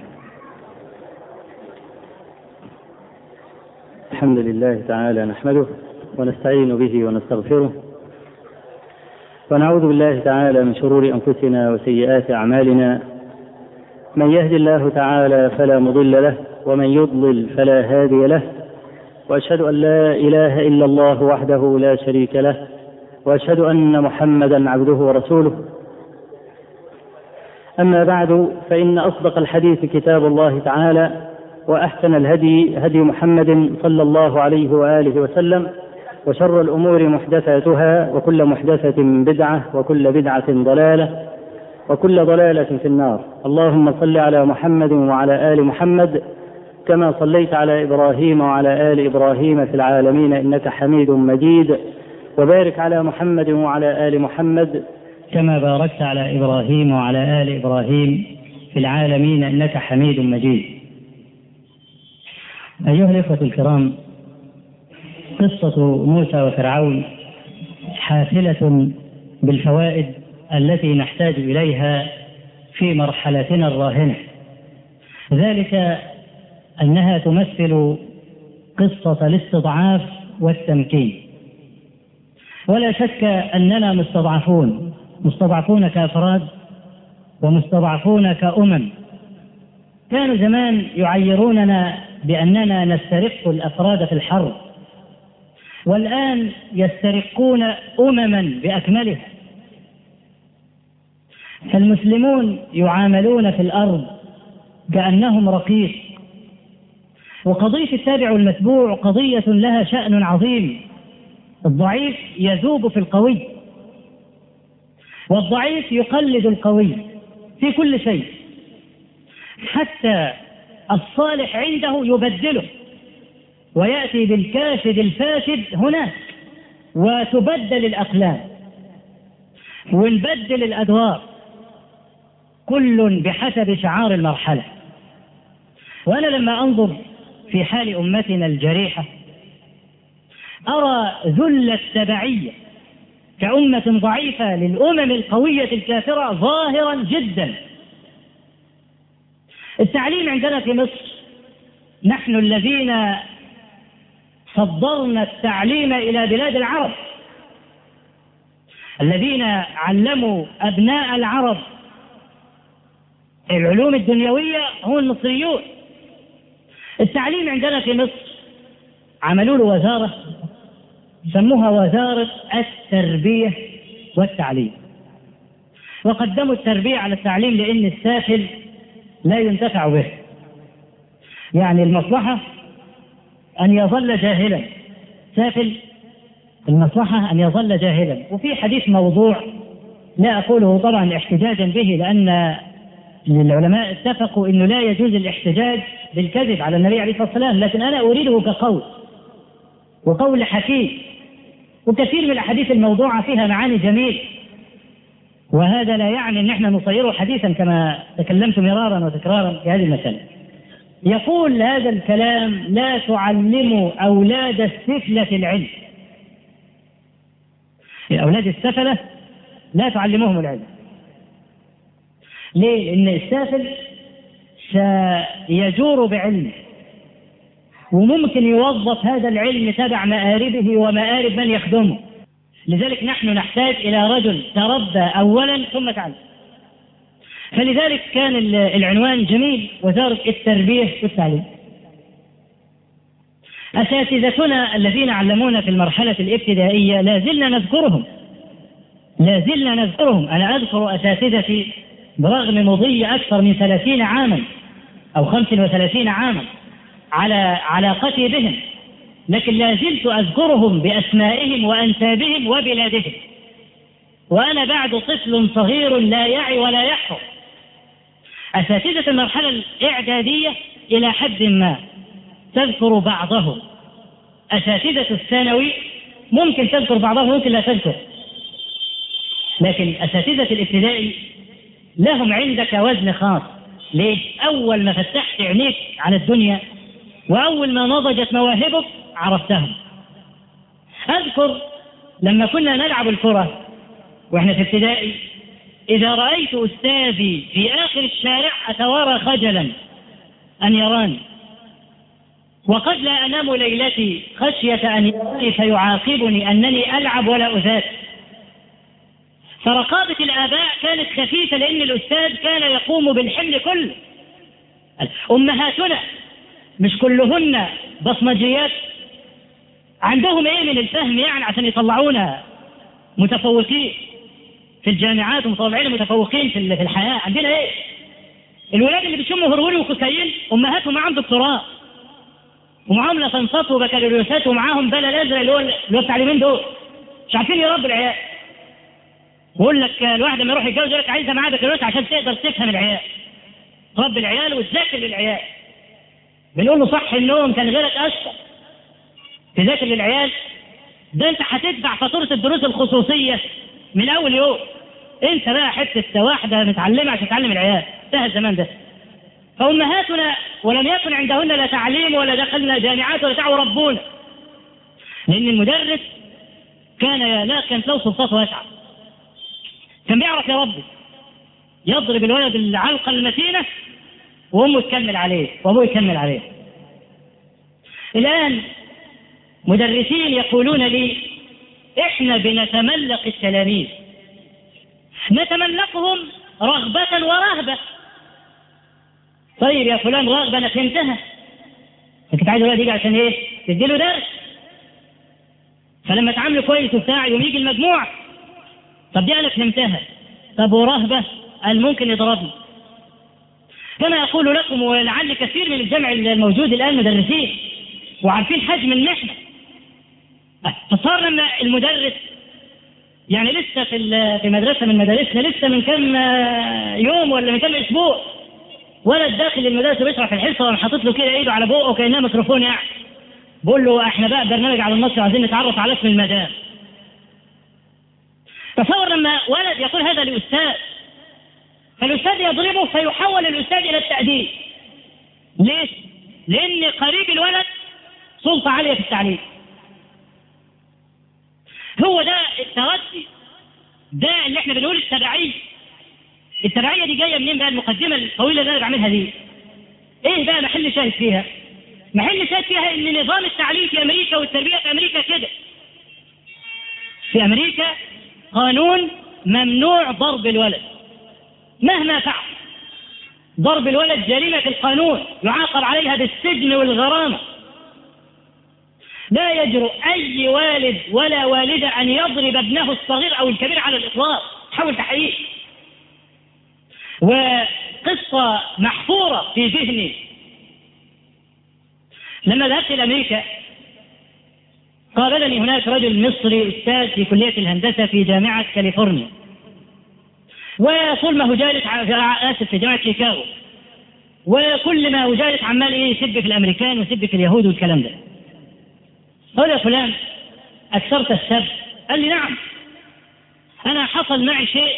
الحمد لله تعالى نحمده ونستعين به ونستغفره ونعوذ بالله تعالى من شرور أنفسنا وسيئات أعمالنا. من يهد الله تعالى فلا مضل له ومن يضلل فلا هادي له، وأشهد أن لا إله إلا الله وحده لا شريك له، وأشهد أن محمدا عبده ورسوله. أما بعد، فإن أصدق الحديث كتاب الله تعالى، وأحسن الهدي هدي محمد صلى الله عليه وآله وسلم، وشر الأمور محدثاتها وكل محدثة بدعة وكل بدعة ضلالة وكل ضلالة في النار. اللهم صل على محمد وعلى آل محمد كما صليت على إبراهيم وعلى آل إبراهيم في العالمين إنك حميد مجيد، وبارك على محمد وعلى آل محمد كما باركت على إبراهيم وعلى آل إبراهيم في العالمين إنك حميد مجيد. أيها الإخوة الكرام، قصة موسى وفرعون حافلة بالفوائد التي نحتاج إليها في مرحلتنا الراهنة، ذلك أنها تمثل قصة الاستضعاف والتمكين. ولا شك أننا مستضعفون، مستضعفون كأفراد ومستضعفون كأمم. كانوا زمان يعيروننا بأننا نسترق الأفراد في الحرب، والآن يسترقون أمما بأكملها. فالمسلمون يعاملون في الأرض كأنهم رقيق. وقضية التابع والمتبوع قضية لها شأن عظيم. الضعيف يذوب في القوي، والضعيف يقلد القوي في كل شيء، حتى الصالح عنده يبدله ويأتي بالكاشد الفاسد هناك، وتبدل الأقلام ونبدل الأدوار، كل بحسب شعار المرحلة. وأنا لما أنظر في حال أمتنا الجريحة أرى ذل التبعية كأمة ضعيفة للأمم القوية الكافرة ظاهرا جدا. التعليم عندنا في مصر، نحن الذين صدرنا التعليم إلى بلاد العرب، الذين علموا أبناء العرب العلوم الدنيوية هم المصريون. التعليم عندنا في مصر عملوا له وزارة سموها وزارة التربية والتعليم، وقدموا التربية على التعليم لأن السافل لا ينتفع به. يعني المصلحة أن يظل جاهلا، سافل المصلحة أن يظل جاهلا. وفي حديث موضوع لا أقوله طبعا احتجاجا به، لأن العلماء اتفقوا أنه لا يجوز الاحتجاج بالكذب على النبي عليه الصلاة والسلام، لكن أنا أريده كقول، وقول حكيم، وكثير من الأحاديث الموضوعة فيها معاني جميل، وهذا لا يعني أن احنا نصيره حديثا كما تكلمت مرارا وتكرارا في هذه المسألة. يقول هذا الكلام: لا تعلموا أولاد السفلة العلم. أولاد السفلة لا تعلموهم العلم. ليه؟ لأن السافل سيجور بعلمه، وممكن يوظف هذا العلم تبع مآربه ومآرب من يخدمه. لذلك نحن نحتاج إلى رجل تربى أولا ثم تعلم. فلذلك كان العنوان جميل: وزارة التربية والتعليم. أساتذتنا الذين علمونا في المرحلة الابتدائية لا زلنا نذكرهم لا زلنا نذكرهم أنا أذكر أساتذتي برغم مضي أكثر من ثلاثين عاما أو خمسة وثلاثين عاما على علاقتي بهم، لكن لا زلت أذكرهم بأسمائهم وأنسابهم وبلادهم، وأنا بعد طفل صغير لا يعي ولا يحفظ. أساتذة المرحلة الإعدادية إلى حد ما تذكر بعضهم، أساتذة الثانوي ممكن تذكر بعضهم ممكن لا تذكر، لكن أساتذة الابتدائي لهم عندك وزن خاص. ليه؟ أول ما فتحت عينيك على الدنيا وأول ما نضجت مواهبك عرفتهم. أذكر لما كنا نلعب الكرة وإحنا في ابتدائي، إذا رأيت أستاذي في آخر الشارع أتوارى خجلا أن يراني، وقد لا أنام ليلتي خشية أن يراني فيعاقبني أنني ألعب ولا أذاكر. فرقابة الآباء كانت خفيفة لأن الأستاذ كان يقوم بالحمل كله. أمهاتنا مش كلهن بصمجيات، عندهم إيه من الفهم يعني عشان يطلعونا متفوقين في الجامعات ومطلعين متفوقين في الحياة؟ عندنا إيه؟ الولاد اللي بيشموا هرولي وكوكايين أمهاتهم معاهم دكتوراه ومعاهم لسانسات وبكالوريوسات ومعاهم بلا الأزرق اللي هو اللي هو التعليمين دول، مش عارفين يربوا العيال. بقول لك الواحد لما يروح يتجوز يقول لك عايزه معاه بكالوريوس عشان تقدر تفهم العيال، تربي العيال وتذاكر للعيال. بنقول له صح النوم كان غيرك اشطر تذاكر للعيال، ده انت هتدفع فاتوره الدروس الخصوصيه من اول يوم. انت بقى حته واحده متعلمه عشان تعلم العيال، انتهى الزمان ده. فامهاتنا ولم يكن عندهن لا تعليم ولا دخلنا جامعات ولا تعوا ربونا، لان المدرس كان لا كانت له سلطات واسعه، كان بيعرف يربي، يضرب الولد العلقه المتينه وامه تكمل عليه وابوه يكمل عليه. الان مدرسين يقولون لي احنا بنتملق التلاميذ، نتملقهم رغبه ورهبه. طيب يا فلان رغبه انا فهمتها، انت عايز الولد يجي عشان ايه؟ تديله درس، فلما تعامله كويس وبتاع يوم يجي المجموع، طب دي انا فهمتها. طب ورهبه قال ممكن يضربني. كما اقول لكم ولعل كثير من الجمع الموجود الان مدرسين وعارفين حجم المحنه، فصار لما المدرس يعني لسه في في مدرسه من مدارسنا لسه من كم يوم ولا من كم اسبوع ولد داخل المدرسه بيشرح في الحصه وقام حاطط له كده ايده على بقه وكانها ميكروفون يعني، بقول له احنا بقى برنامج على النص عايزين نتعرف على اسم المدام. تصور لما ولد يقول هذا لاستاذ، فالاستاذ يضربه فيحول الاستاذ الى التأديب. ليش؟ لان قريب الولد سلطه عاليه في التعليم. هو ده التردي، ده اللي احنا بنقول التبعيه. التبعيه دي جايه منين بقى؟ المقدمه الطويله اللي انا بعملها دي ايه بقى محل شاهد فيها؟ محل شاهد فيها ان نظام التعليم في امريكا والتربيه في امريكا كده. في امريكا قانون ممنوع ضرب الولد مهما فعل. ضرب الولد جريمه في القانون يعاقب عليها بالسجن والغرامه. لا يجرؤ اي والد ولا والده ان يضرب ابنه الصغير او الكبير على الاطلاق، حاول تحقيق. وقصه محفوره في ذهني لما ذهبت الى امريكا، قابلني هناك رجل مصري استاذ في كليه الهندسه في جامعه كاليفورنيا. وطول ما هو جالس آسف في جامعة شيكاغو، وكل ما هو جالس عمال ايه يسب في الامريكان ويسب في اليهود والكلام ده. قال يا فلان اكثرت السب؟ قال لي نعم، انا حصل معي شيء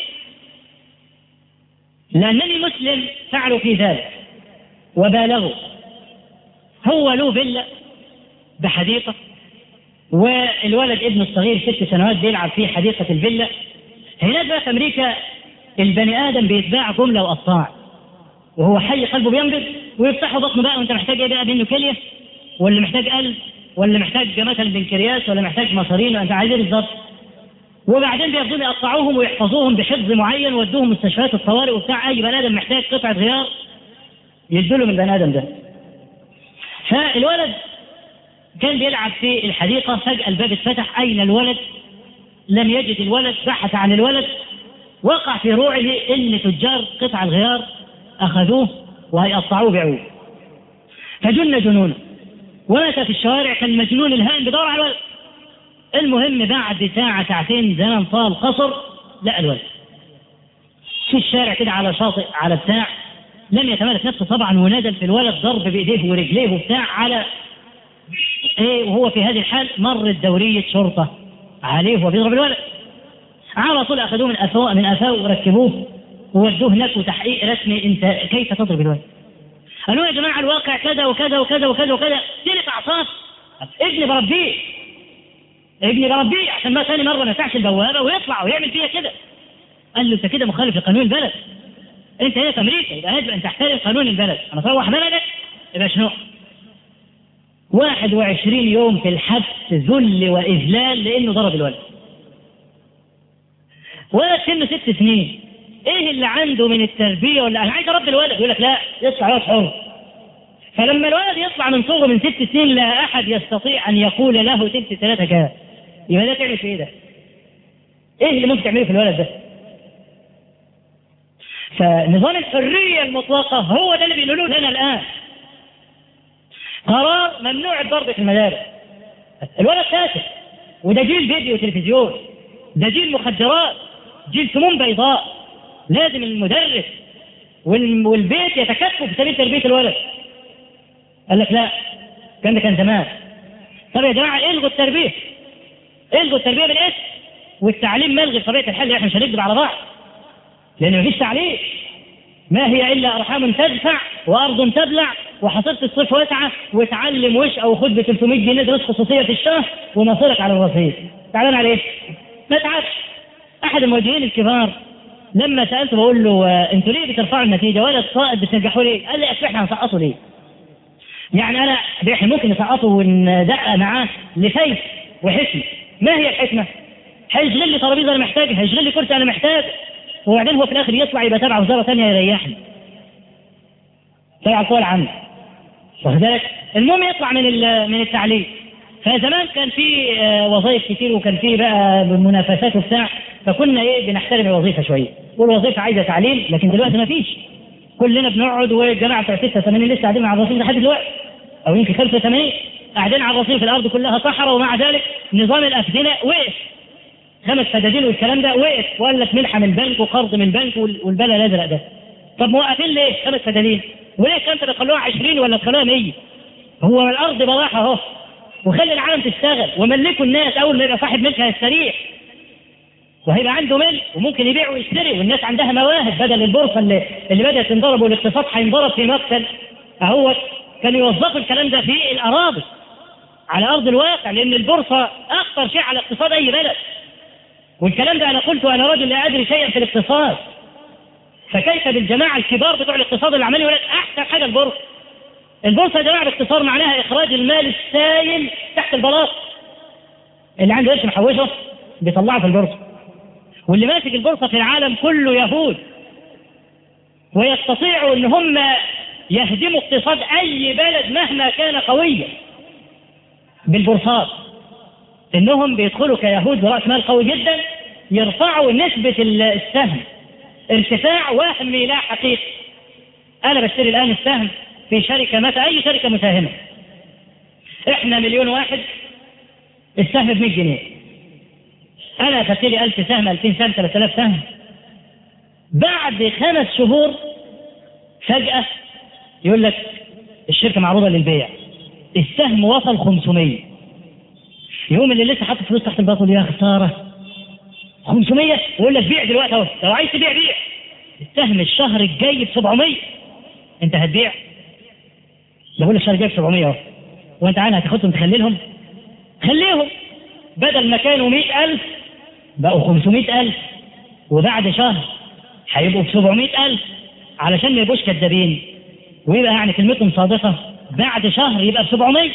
لانني مسلم فعلوا في ذلك وبالغوا. هو له فيلا بحديقه، والولد ابنه الصغير ست سنوات بيلعب في حديقه الفيلا. هناك بقى في امريكا البني ادم بيتباع جمله وقطاع، وهو حي قلبه بينبض ويفتحوا بطنه بقى، وانت محتاج ايه بقى؟ منه كليه ولا محتاج قلب ولا محتاج مثلا بنكرياس ولا محتاج مصارين، وانت عايز ايه بالظبط؟ وبعدين بياخدوهم يقطعوهم ويحفظوهم بحفظ معين ويودوهم مستشفيات الطوارئ وبتاع. اي بني ادم محتاج قطعه غيار يدوا له من البني ادم ده. فالولد كان بيلعب في الحديقه، فجاه الباب اتفتح، اين الولد؟ لم يجد الولد، بحث عن الولد، وقع في روعه ان تجار قطع الغيار اخذوه وهيقطعوه بيعوه. فجن جنونه ومات في الشوارع كالمجنون الهائم بدور على الولد. المهم بعد ساعة ساعتين زمن طال قصر لا الولد في الشارع كده على شاطئ على بتاع، لم يتمالك نفسه طبعا ونزل في الولد ضرب بايديه ورجليه وبتاع على ايه. وهو في هذه الحال مرت دورية شرطة عليه وهو بيضرب الولد. على طول اخذوه من افواه من افاه وركبوه وودوه هناك وتحقيق رسمي. انت كيف تضرب الولد؟ قالوا يا جماعه الواقع كذا وكذا وكذا وكذا وكذا. تلك اعصاب ابني بربيه ابني بربيه عشان ما ثاني مره ما يفتحش البوابه ويطلع ويعمل فيها كده. قال له انت كده مخالف لقانون البلد، انت هنا في امريكا يبقى يجب ان تحترم قانون البلد. انا اروح بلدك يبقى شنو؟ واحد وعشرين يوم في الحبس ذل واذلال لانه ضرب الولد. ولد سنه ست سنين، ايه اللي عنده من التربيه؟ ولا انا عايز اربي الولد، يقول لك لا يطلع ولد حر. فلما الولد يطلع من صغره من ست سنين لا احد يستطيع ان يقول له تلت ثلاثه كام، يبقى ده تعمل في ايه ده؟ ايه اللي ممكن تعمله في الولد ده؟ فنظام الحريه المطلقه هو ده اللي بيقولوه لنا الان. قرار ممنوع الضرب في المدارس. الولد فاسد، وده جيل فيديو وتلفزيون، ده جيل مخدرات، جيل سموم بيضاء. لازم المدرس والبيت يتكاتفوا في سبيل تربيه الولد. قال لك لا كان ده كان زمان. طب يا جماعه الغوا التربيه، الغوا التربيه بالاسم والتعليم ملغي بطبيعه الحال. احنا مش هنكذب على بعض لان مفيش تعليم. ما هي الا ارحام تدفع وارض تبلع وحصيله الصيف واسعه وتعلم وش او خد ب ثلاثمائة جنيه دروس خصوصيه في الشهر ومصيرك على الرصيد. تعلم على ايه؟ ما تعبش. احد الموجهين الكبار لما سالته بقول له انتوا ليه بترفعوا النتيجه ولا الصائد بتنجحوا ليه؟ قال لي اصل احنا هنسقطه ليه؟ يعني انا احنا ممكن نسقطه وندقق معاه لسيف وحكمه. ما هي الحكمه؟ هيشغل لي ترابيزه انا محتاجها، هيشغل لي كرسي انا محتاج، وبعدين هو في الاخر يطلع يبقى تبع وزاره ثانيه يريحني. تبع القوى العامه. واخد بالك؟ المهم يطلع من من التعليم. فزمان كان في وظائف كتير وكان في بقى منافسات وبتاع، فكنا ايه بنحترم الوظيفه شويه، والوظيفه عايزه تعليم. لكن دلوقتي ما فيش، كلنا بنقعد والجماعه بتوع ستة وثمانين لسه قاعدين على الرصيف لحد دلوقتي، او يمكن خمسة وثمانين قاعدين على الرصيف. الارض كلها صحراء ومع ذلك نظام الافدنه وقف. خمس فدادين والكلام ده وقف، وقال لك منحه من البنك وقرض من البنك والبلا الازرق ده. طب موقفين ليه خمس فدادين؟ وليه كانت تخلوها عشرين ولا تخلوها مية؟ هو الارض براحه اهو، وخلي العالم تشتغل وملكوا الناس. اول ما يبقى صاحب ملكها يستريح وهيبقى عنده ملك وممكن يبيع ويشتري، والناس عندها مواهب بدل البورصه اللي, اللي بدات تنضرب والاقتصاد هينضرب في مقتل اهوت. كانوا يوظفوا الكلام ده في الاراضي على ارض الواقع، لان البورصه اخطر شيء على اقتصاد اي بلد. والكلام ده انا قلته انا رجل لا ادري شيئا في الاقتصاد، فكيف بالجماعه الكبار بتوع الاقتصاد اللي عمالين يقول لك احسن حاجه البورصه. البورصه يا جماعه باختصار معناها اخراج المال السائل تحت البلاط. اللي عنده قرش محوشه بيطلعه في البورصه، واللي ماسك البورصه في العالم كله يهود، ويستطيعوا ان هم يهدموا اقتصاد اي بلد مهما كان قويا بالبورصات. انهم بيدخلوا كيهود براس مال قوي جدا، يرفعوا نسبه السهم ارتفاع وهمي لا حقيقي. انا بشتري الان السهم في شركه مثلا، اي شركه مساهمه، احنا مليون واحد، السهم ب مية جنيه. انا اشتري ألف سهم، ألفين سهم، ثلاثة آلاف سهم بعد خمس شهور فجأة يقول لك الشركة معروضة للبيع، السهم وصل خمسمية. يوم اللي لسه حاطط فلوس تحت الباطل يا خسارة خمسمية، يقول لك بيع دلوقتي اهو، لو عايز تبيع بيع. السهم الشهر الجاي ب سبعمية، انت هتبيع؟ بقول لك الشهر الجاي ب سبعمية اهو، وانت عارف هتاخدهم تخليهم؟ خليهم، بدل ما كانوا مئة ألف بقوا خمسمية ألف، وبعد شهر هيبقوا ب سبعمية ألف، علشان ما يبقوش كدابين ويبقى يعني كلمتهم صادقة. بعد شهر يبقى ب سبعمية،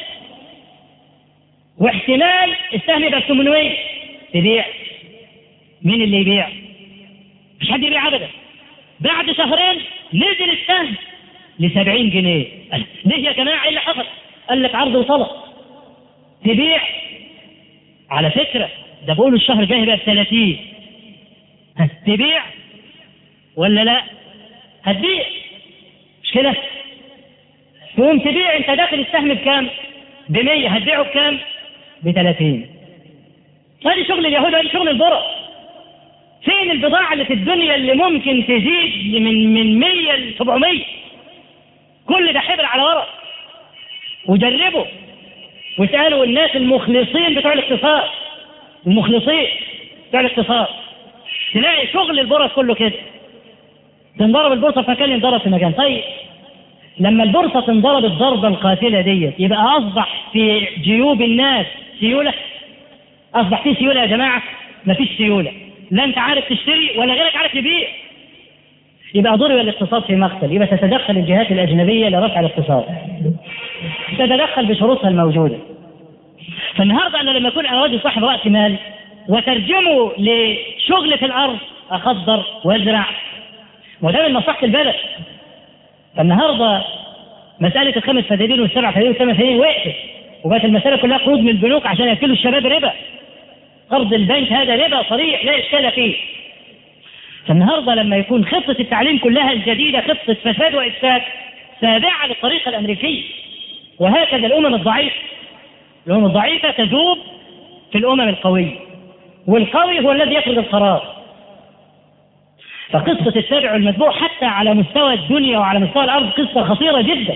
واحتمال السهم يبقى ب ثمانمية. تبيع؟ مين اللي يبيع؟ مش حد يبيع ابدا. بعد شهرين نزل السهم ل سبعين جنيه. ليه يا جماعه؟ ايه اللي حصل؟ قال لك عرض وطلب. تبيع؟ على فكره ده بقولوا الشهر الجاي هيبقى ب ثلاثين. تبيع ولا لا؟ هتبيع مش كده؟ تقوم تبيع. انت داخل السهم بكام؟ ب مية، هتبيعه بكام؟ ب ثلاثين. هذه شغل اليهود، هذه شغل البرص. فين البضاعة اللي في الدنيا اللي ممكن تزيد من من مية ل سبعمية؟ كل ده حبر على ورق. وجربوا واسألوا الناس المخلصين بتوع الاقتصاد، المخلصين بتوع الاقتصاد، تلاقي شغل البورصة كله كده. تنضرب البورصة في مكان، ينضرب في مكان. طيب لما البورصة تنضرب الضربة القاتلة ديت، يبقى أصبح في جيوب الناس سيولة؟ أصبح في سيولة يا جماعة؟ مفيش سيولة، لا أنت عارف تشتري ولا غيرك عارف يبيع. يبقى ضرب الاقتصاد في مقتل. يبقى تتدخل الجهات الأجنبية لرفع الاقتصاد، تتدخل بشروطها الموجودة. فالنهارده أنا لما أكون أنا راجل صاحب رأس مال وترجمه لشغل في الأرض، أخضر وأزرع، وده من مصلحة البلد. فالنهارده مسألة الخمس فدادين والسبع فدادين والثمان فدادين وقفت، وبقت المسألة كلها قروض من البنوك عشان يأكلوا الشباب ربا. قرض البنك هذا ربا صريح لا إشكال فيه. فالنهارده لما يكون خطة التعليم كلها الجديدة خطة فساد وإفساد تابعة للطريقة الأمريكية، وهكذا الأمم الضعيفة. الأمم الضعيفة تذوب في الأمم القوية، والقوي هو الذي يفرض القرار. فقصة التابع والمتبوع حتى على مستوى الدنيا وعلى مستوى الأرض قصة خطيرة جدا.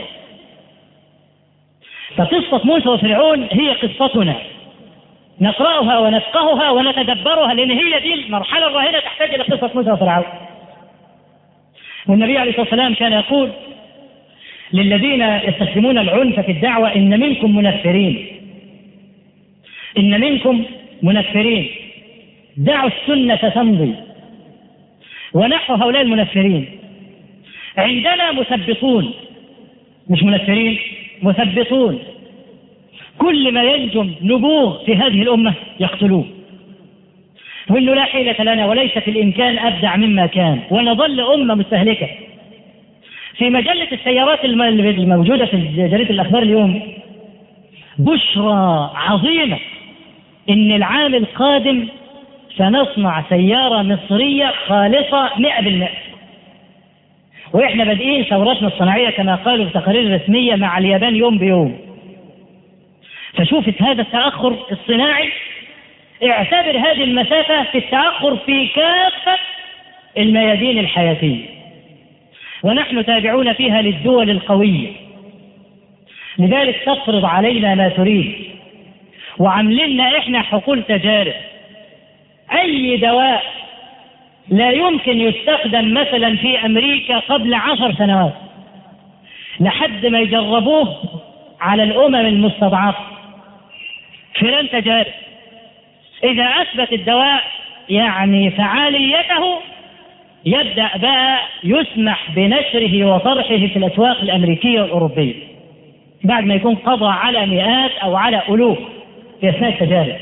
فقصة موسى وفرعون هي قصتنا، نقرأها ونفقهها ونتدبرها، لأن هي دي المرحلة الراهنة تحتاج إلى قصة موسى وفرعون. والنبي عليه الصلاة والسلام كان يقول للذين يستخدمون العنف في الدعوة: إن منكم منفرين، إن منكم منفرين، دعوا السنة تمضي. ونحو هؤلاء المنفرين عندنا مثبطون، مش منفرين، مثبطون. كل ما ينجم نبوغ في هذه الأمة يقتلوه، وإنه لا حيلة لنا وليس في الإمكان أبدع مما كان، ونظل أمة مستهلكة. في مجلة السيارات الموجودة في جريدة الأخبار اليوم بشرى عظيمة إن العام القادم سنصنع سيارة مصرية خالصة مئة بالمئة، وإحنا بادئين ثورتنا الصناعية كما قالوا في تقارير رسمية مع اليابان يوم بيوم. فشوفت هذا التأخر الصناعي، اعتبر هذه المسافة في التأخر في كافة الميادين الحياتية، ونحن تابعون فيها للدول القوية. لذلك تفرض علينا ما تريد، وعملنا إحنا حقول تجارب. أي دواء لا يمكن يستخدم مثلا في أمريكا قبل عشر سنوات لحد ما يجربوه على الأمم المستضعفة، فلان تجارب. إذا أثبت الدواء يعني فعاليته يبدأ بقى يسمح بنشره وطرحه في الأسواق الأمريكية والأوروبية بعد ما يكون قضى على مئات أو على ألوف في أثناء التجارب.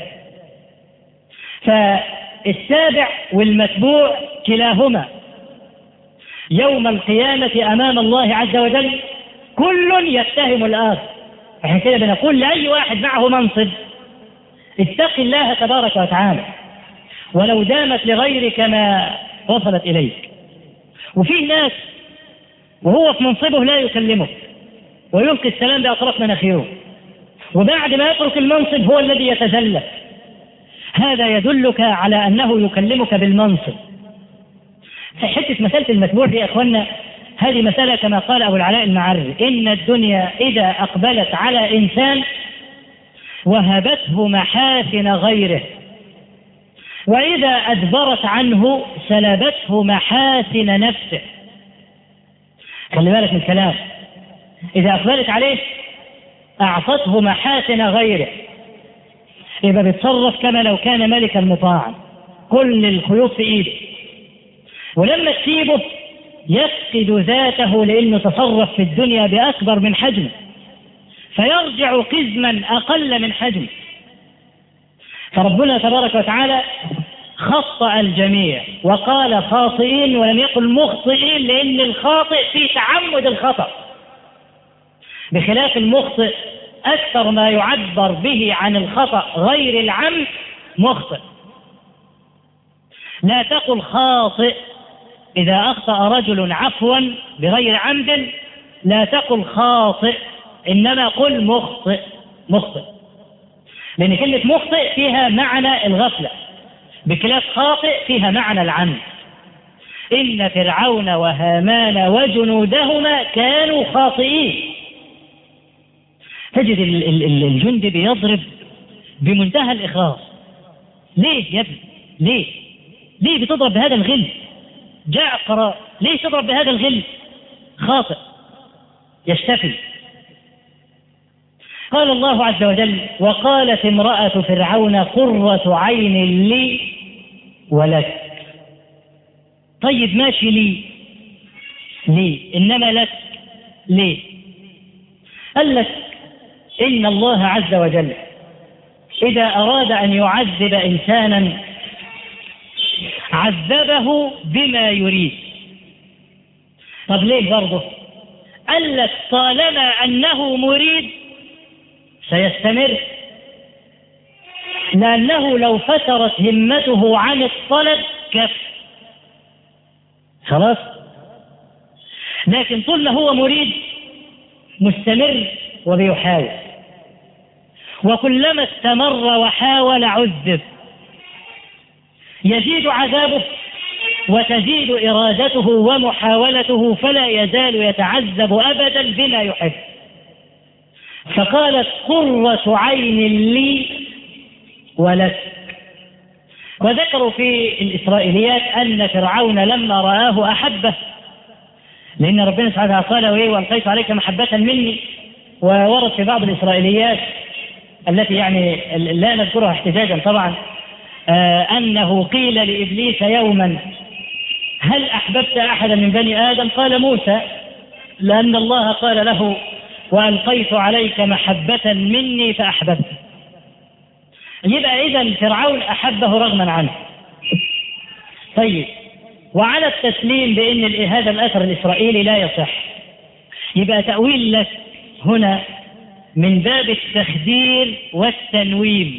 فالتابع والمتبوع كلاهما يوم القيامة أمام الله عز وجل كل يتهم الآخر. عشان كده بنقول لأي واحد معه منصب: اتق الله تبارك وتعالى ولو دامت لغيرك ما وصلت إليك. وفي ناس وهو في منصبه لا يكلمك ويلقي السلام بأطراف مناخيره، وبعد ما يترك المنصب هو الذي يتزلف. هذا يدلك على أنه يكلمك بالمنصب. حتة مسألة المتبوع دي يا أخوانا، هذه مسألة كما قال أبو العلاء المعري: إن الدنيا إذا أقبلت على إنسان وهبته محاسن غيره، وإذا أدبرت عنه سلبته محاسن نفسه. خلي بالك من الكلام، إذا أقبلت عليه أعطته محاسن غيره، يبقى بيتصرف كما لو كان ملكا مطاعا، كل الخيوط في إيده، ولما تسيبه يفقد ذاته لأنه تصرف في الدنيا بأكبر من حجمه، فيرجع قزما أقل من حجمه. فربنا تبارك وتعالى خطأ الجميع وقال خاطئين ولم يقل مخطئين، لأن الخاطئ في تعمد الخطأ، بخلاف المخطئ أكثر ما يعبر به عن الخطأ غير العمد مخطئ. لا تقل خاطئ إذا أخطأ رجل عفوا بغير عمد، لا تقل خاطئ، إنما قل مخطئ مخطئ، لأن كلمة مخطئ فيها معنى الغفلة، بخلاف خاطئ فيها معنى العمد. إن فرعون وهامان وجنودهما كانوا خاطئين. تجد الجندي بيضرب بمنتهى الإخلاص. ليه يا ابني؟ ليه؟ ليه بتضرب بهذا الغل؟ جاء قرار، ليه تضرب بهذا الغل؟ خاطئ يشتفي. قال الله عز وجل: وقالت امرأة فرعون قرة عين لي ولك. طيب ماشي، لي ليه؟ إنما لك ليه؟ قال لك: إن الله عز وجل إذا أراد أن يعذب إنسانا عذبه بما يريد. طب ليه برضه؟ قال لك: طالما أنه مريد سيستمر، لأنه لو فترت همته عن الطلب كف خلاص، لكن طول ما هو مريد مستمر وبيحاول، وكلما استمر وحاول عذب، يزيد عذابه وتزيد إرادته ومحاولته، فلا يزال يتعذب أبدا بما يحب. فقالت: قرة عين لي ولك. وذكروا في الإسرائيليات أن فرعون لما رآه أحبه، لأن ربنا سبحانه وتعالى قال: وألقيت عليك محبة مني. وورد في بعض الإسرائيليات التي يعني لا نذكرها احتجاجا طبعا، آه أنه قيل لإبليس يوما: هل أحببت أحدا من بني آدم؟ قال: موسى، لأن الله قال له: وألقيت عليك محبة مني فأحببت. يبقى إذن فرعون أحبه رغما عنه. طيب، وعلى التسليم بأن هذا الأثر الإسرائيلي لا يصح، يبقى تأويل لك هنا من باب التخدير والتنويم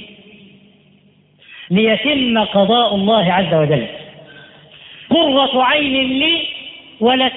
ليتم قضاء الله عز وجل. قرة عين لي ولك،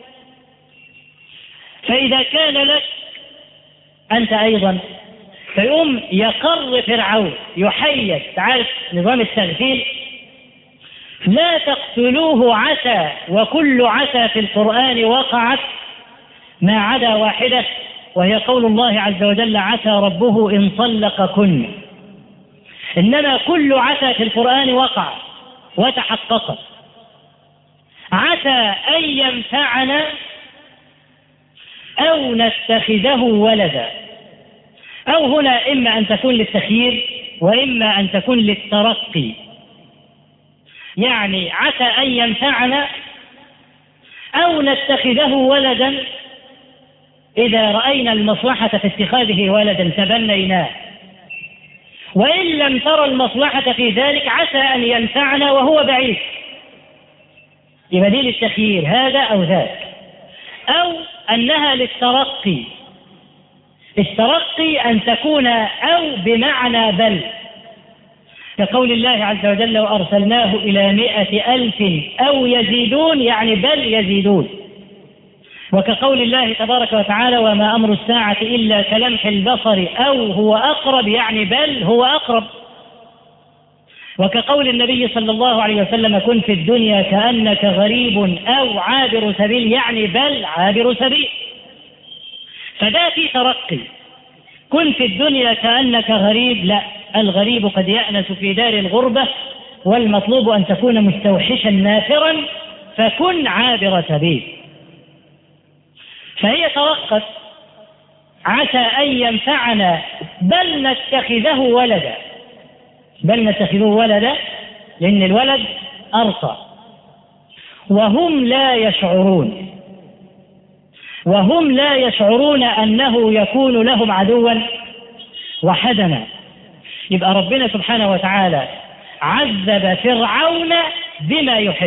فإذا كان لك أنت أيضا، فيقوم يقر فرعون يحيد. تعرف نظام التغفيل: لا تقتلوه عسى، وكل عسى في القرآن وقعت ما عدا واحدة، وهي قول الله عز وجل: عسى ربه إن طلقكن. إنما كل عسى في القرآن وقع وتحقق. عسى أن ينفعنا أو نتخذه ولدا، أو هنا إما أن تكون للتخيير وإما أن تكون للترقي. يعني عسى أن ينفعنا أو نتخذه ولدا، إذا رأينا المصلحة في اتخاذه ولدا تبنيناه، وإن لم ترى المصلحة في ذلك عسى أن ينفعنا وهو بعيد. يبقى دي للتخيير، هذا أو ذاك، أو أنها للترقي. الترقي أن تكون أو بمعنى بل، كقول الله عز وجل: وأرسلناه إلى مائة ألف أو يزيدون، يعني بل يزيدون. وكقول الله تبارك وتعالى: وما أمر الساعة إلا كلمح البصر أو هو أقرب، يعني بل هو أقرب. وكقول النبي صلى الله عليه وسلم: كن في الدنيا كأنك غريب أو عابر سبيل، يعني بل عابر سبيل. فده في ترقي. كن في الدنيا كأنك غريب، لا، الغريب قد يأنس في دار الغربة، والمطلوب أن تكون مستوحشا نافرا، فكن عابر سبيل. فهي توقف، عسى أن ينفعنا بل نتخذه ولدا، بل نتخذه ولدا، لأن الولد أرقى. وهم لا يشعرون، وهم لا يشعرون أنه يكون لهم عدوا وحدنا. يبقى ربنا سبحانه وتعالى عذب فرعون بما يحب.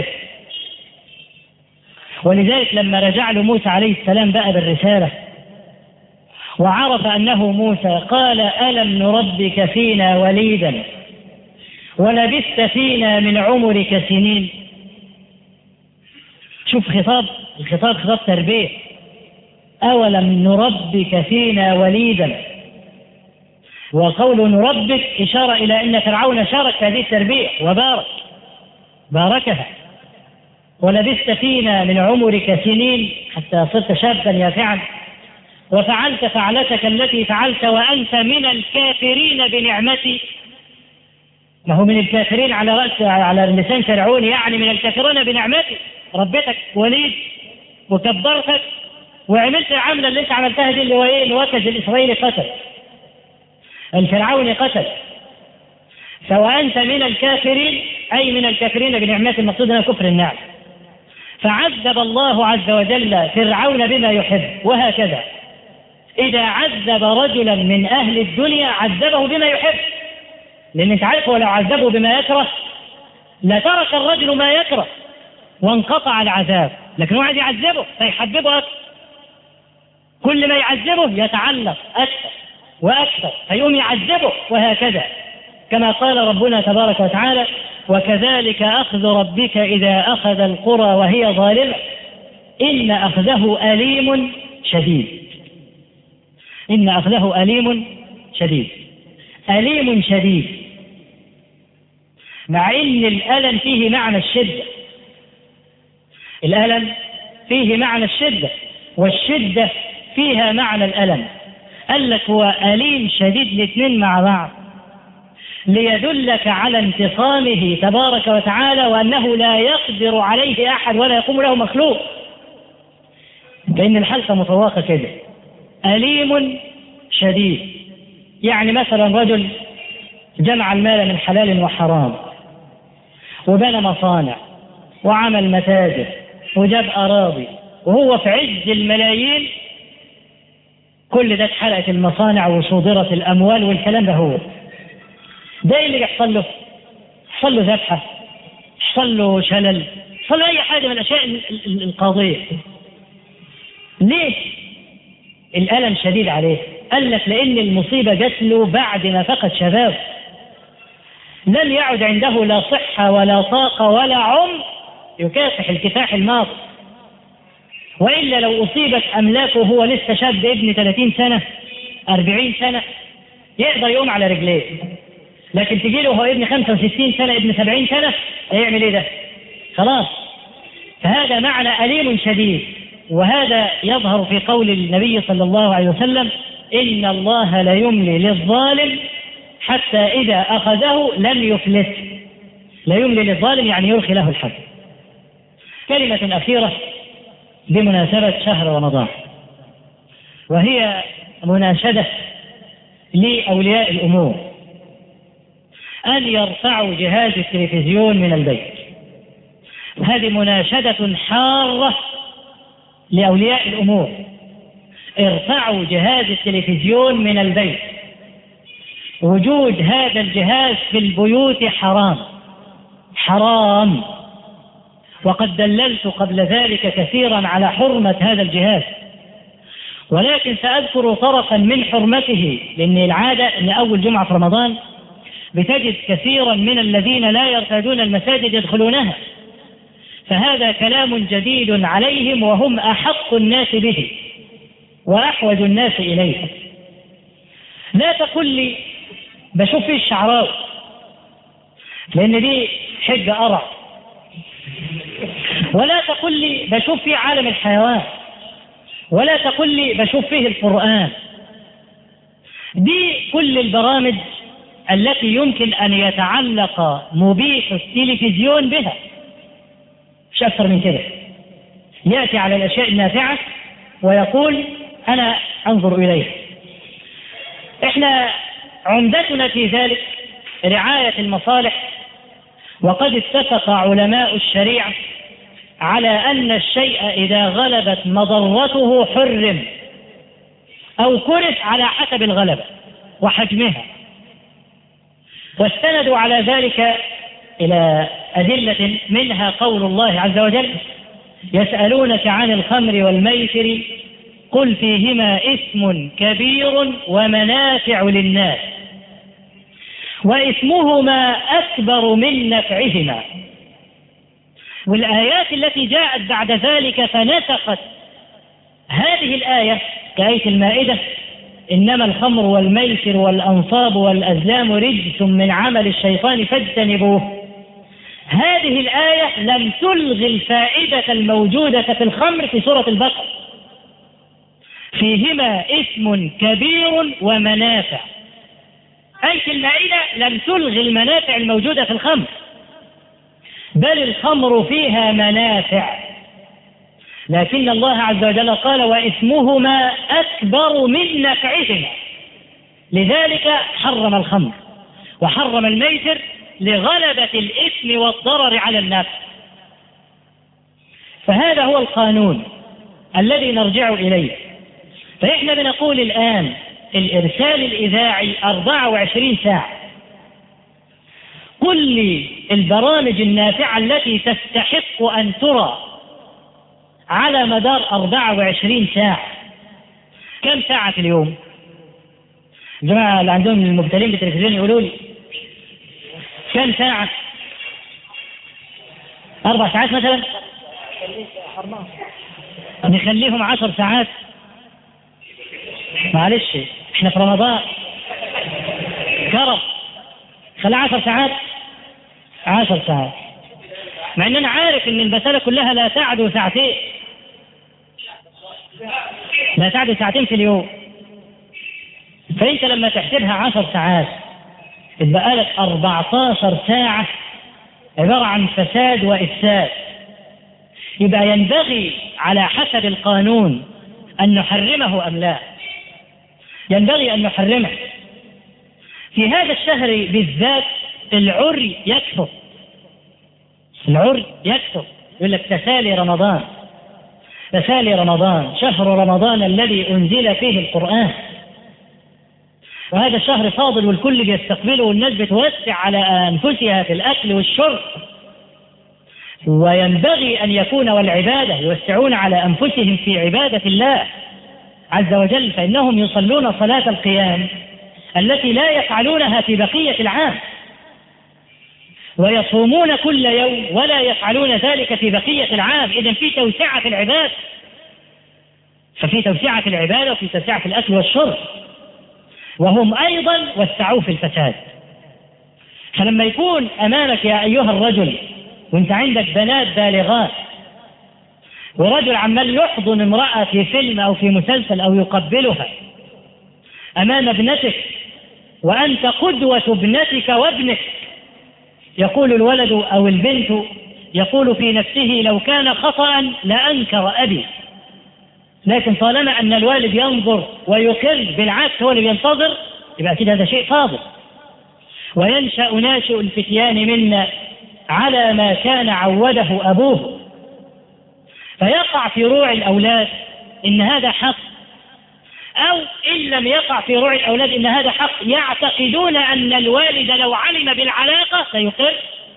ولذلك لما رجع له موسى عليه السلام بقى بالرسالة وعرف أنه موسى، قال: ألم نربك فينا وليدا ولبثت فينا من عمرك سنين. شوف خطاب، الخطاب خطاب تربية. أولم نربك فينا وليدا، وقول نربك إشارة إلى أن فرعون شارك في هذه التربية وبارك باركها. ولبثت فينا من عمرك سنين، حتى صرت شابا يافعا، وفعلت فعلتك التي فعلت وأنت من الكافرين بنعمتي. ما هو من الكافرين على رأس على لسان فرعون، يعني من الكافرين بنعمتي. ربيتك وليد وكبرتك وعملت العملة اللي انت عملتها دي، اللي هو ايه؟ الوكز الإسرائيلي قتل، الفرعوني قتل. فوأنت من الكافرين، أي من الكافرين بنعمتي، المقصود هنا كفر النعم. فعذب الله عز وجل فرعون بما يحب. وهكذا إذا عذب رجلا من أهل الدنيا عذبه بما يحب، لأن انت عارف ولو عذبه بما يكره لترك الرجل ما يكره وانقطع العذاب، لكن هو عايز يعذبه فيحببه أكثر. كل ما يعذبه يتعلق أكثر وأكثر، فيقوم يعذبه. وهكذا كما قال ربنا تبارك وتعالى: وكذلك أخذ ربك إذا أخذ القرى وهي ظالمة إن أخذه أليم شديد. إن أخذه أليم شديد، أليم شديد، مع إن الألم فيه معنى الشدة. الألم فيه معنى الشدة، والشدة فيها معنى الألم. قال لك هو أليم شديد، الاثنين مع بعض، ليدلك على انتقامه تبارك وتعالى، وأنه لا يقدر عليه أحد ولا يقوم له مخلوق. لأن الحلقة مطوقة كده، أليم شديد. يعني مثلا رجل جمع المال من حلال وحرام، وبنى مصانع وعمل متاجر وجاب أراضي، وهو في عز الملايين، كل ده اتحرقت المصانع وصودرت الأموال والكلام ده. هو ده اللي بيحصل له، يحصل له ذبحة، يحصل له شلل، يحصل له أي حاجة من الأشياء القاضية. ليه؟ الألم شديد عليه. قال لك لأن المصيبة جات له بعد ما فقد شباب، لم يعد عنده لا صحة ولا طاقة ولا عمر يكافح الكفاح الماضي. وإلا لو أصيبت أملاكه هو لسه شاب ابن ثلاثين سنة أربعين سنة يقدر يقوم على رجليه، لكن تجي له هو ابن خمسة وستين سنة ابن سبعين سنة هيعمل ايه ده؟ خلاص. فهذا معنى أليم شديد. وهذا يظهر في قول النبي صلى الله عليه وسلم: إن الله لا يملي للظالم حتى إذا أخذه لم يفلت. لا يملي للظالم يعني يرخي له الحد. كلمة أخيرة بمناسبة شهر رمضان، وهي مناشدة لأولياء الأمور أن يرفعوا جهاز التلفزيون من البيت. هذه مناشدة حارة لأولياء الأمور، ارفعوا جهاز التلفزيون من البيت. وجود هذا الجهاز في البيوت حرام حرام، وقد دللت قبل ذلك كثيرا على حرمة هذا الجهاز، ولكن سأذكر طرفا من حرمته، لأن العادة أن أول جمعة في رمضان بتجد كثيرا من الذين لا يرتادون المساجد يدخلونها، فهذا كلام جديد عليهم، وهم أحق الناس به وأحوج الناس إليه. لا تقل لي بشوف فيه الشعراوي، لأن دي حجة أرى. ولا تقل لي بشوف فيه عالم الحيوان، ولا تقل لي بشوف فيه القرآن. دي كل البرامج التي يمكن أن يتعلق مبيح التلفزيون بها، مش أكثر من كده. يأتي على الأشياء النافعة ويقول أنا أنظر إليه. إحنا عمدتنا في ذلك رعاية المصالح، وقد اتفق علماء الشريعة على أن الشيء إذا غلبت مضرته حرم أو كره على حسب الغلبة وحجمها، واستندوا على ذلك إلى أدلة منها قول الله عز وجل: يسألونك عن الخمر والميسر قل فيهما إثم كبير ومنافع للناس وإثمهما أكبر من نفعهما. والآيات التي جاءت بعد ذلك فنسخت هذه الآية كآية المائدة: إنما الخمر والميسر والأنصاب والأزلام رجس من عمل الشيطان فاجتنبوه. هذه الآية لم تلغي الفائدة الموجودة في الخمر في سورة البقرة: فيهما إثم كبير ومنافع. آية المائدة لم تلغي المنافع الموجودة في الخمر، بل الخمر فيها منافع، لكن الله عز وجل قال: وإثمهما أكبر من نفعهما. لذلك حرم الخمر وحرم الميسر لغلبة الإثم والضرر على النفس. فهذا هو القانون الذي نرجع إليه. فإحنا بنقول الآن الإرسال الإذاعي أربعة وعشرين ساعة. قل لي البرامج النافعة التي تستحق أن ترى على مدار أربعة وعشرين ساعة كم ساعة في اليوم؟ الجماعة اللي عندهم المبتلين بالتلفزيون يقولوا لي كم ساعة؟ أربع ساعات مثلا؟ نخليهم عشر ساعات. معلش احنا في رمضان كرم، خليها عشر ساعات. عشر ساعات مع ان انا عارف ان المسألة كلها لا تعدو ساعتين، لا تعدو ساعتين في اليوم. فانت لما تحسبها عشر ساعات يبقى لك أربعتاشر ساعة عبارة عن فساد وإفساد. يبقى ينبغي على حسب القانون أن نحرمه أم لا؟ ينبغي أن نحرمه. في هذا الشهر بالذات العري يكثر، العري يكثر. يقول لك تسالي رمضان، تسالي رمضان، شهر رمضان الذي أنزل فيه القرآن. وهذا الشهر فاضل والكل بيستقبله، والناس بتوسع على أنفسها في الأكل والشرب، وينبغي أن يكون والعبادة يوسعون على أنفسهم في عبادة الله عز وجل، فإنهم يصلون صلاة القيام التي لا يفعلونها في بقية العام، ويصومون كل يوم ولا يفعلون ذلك في بقية العام. إذن في توسعة في العبادة، ففي توسعة في العبادة وفي توسعة في الأكل والشرب، وهم أيضا وسعوا في الفساد. فلما يكون أمامك يا أيها الرجل وانت عندك بنات بالغات، ورجل عمال يحضن امرأة في فيلم أو في مسلسل أو يقبلها أمام ابنتك، وأنت قدوة ابنتك وابنك، يقول الولد أو البنت يقول في نفسه لو كان خطأ لأنكر أبي، لكن طالما أن الوالد ينظر ويقر بالعكس هو اللي بينتظر، يبقى كده هذا شيء فاضل. وينشأ ناشئ الفتيان منا على ما كان عوده أبوه، فيقع في روع الأولاد إن هذا حق، أو إن لم يقع في روع الأولاد إن هذا حق يعتقدون أن الوالد لو علم بالعلاقة سيقر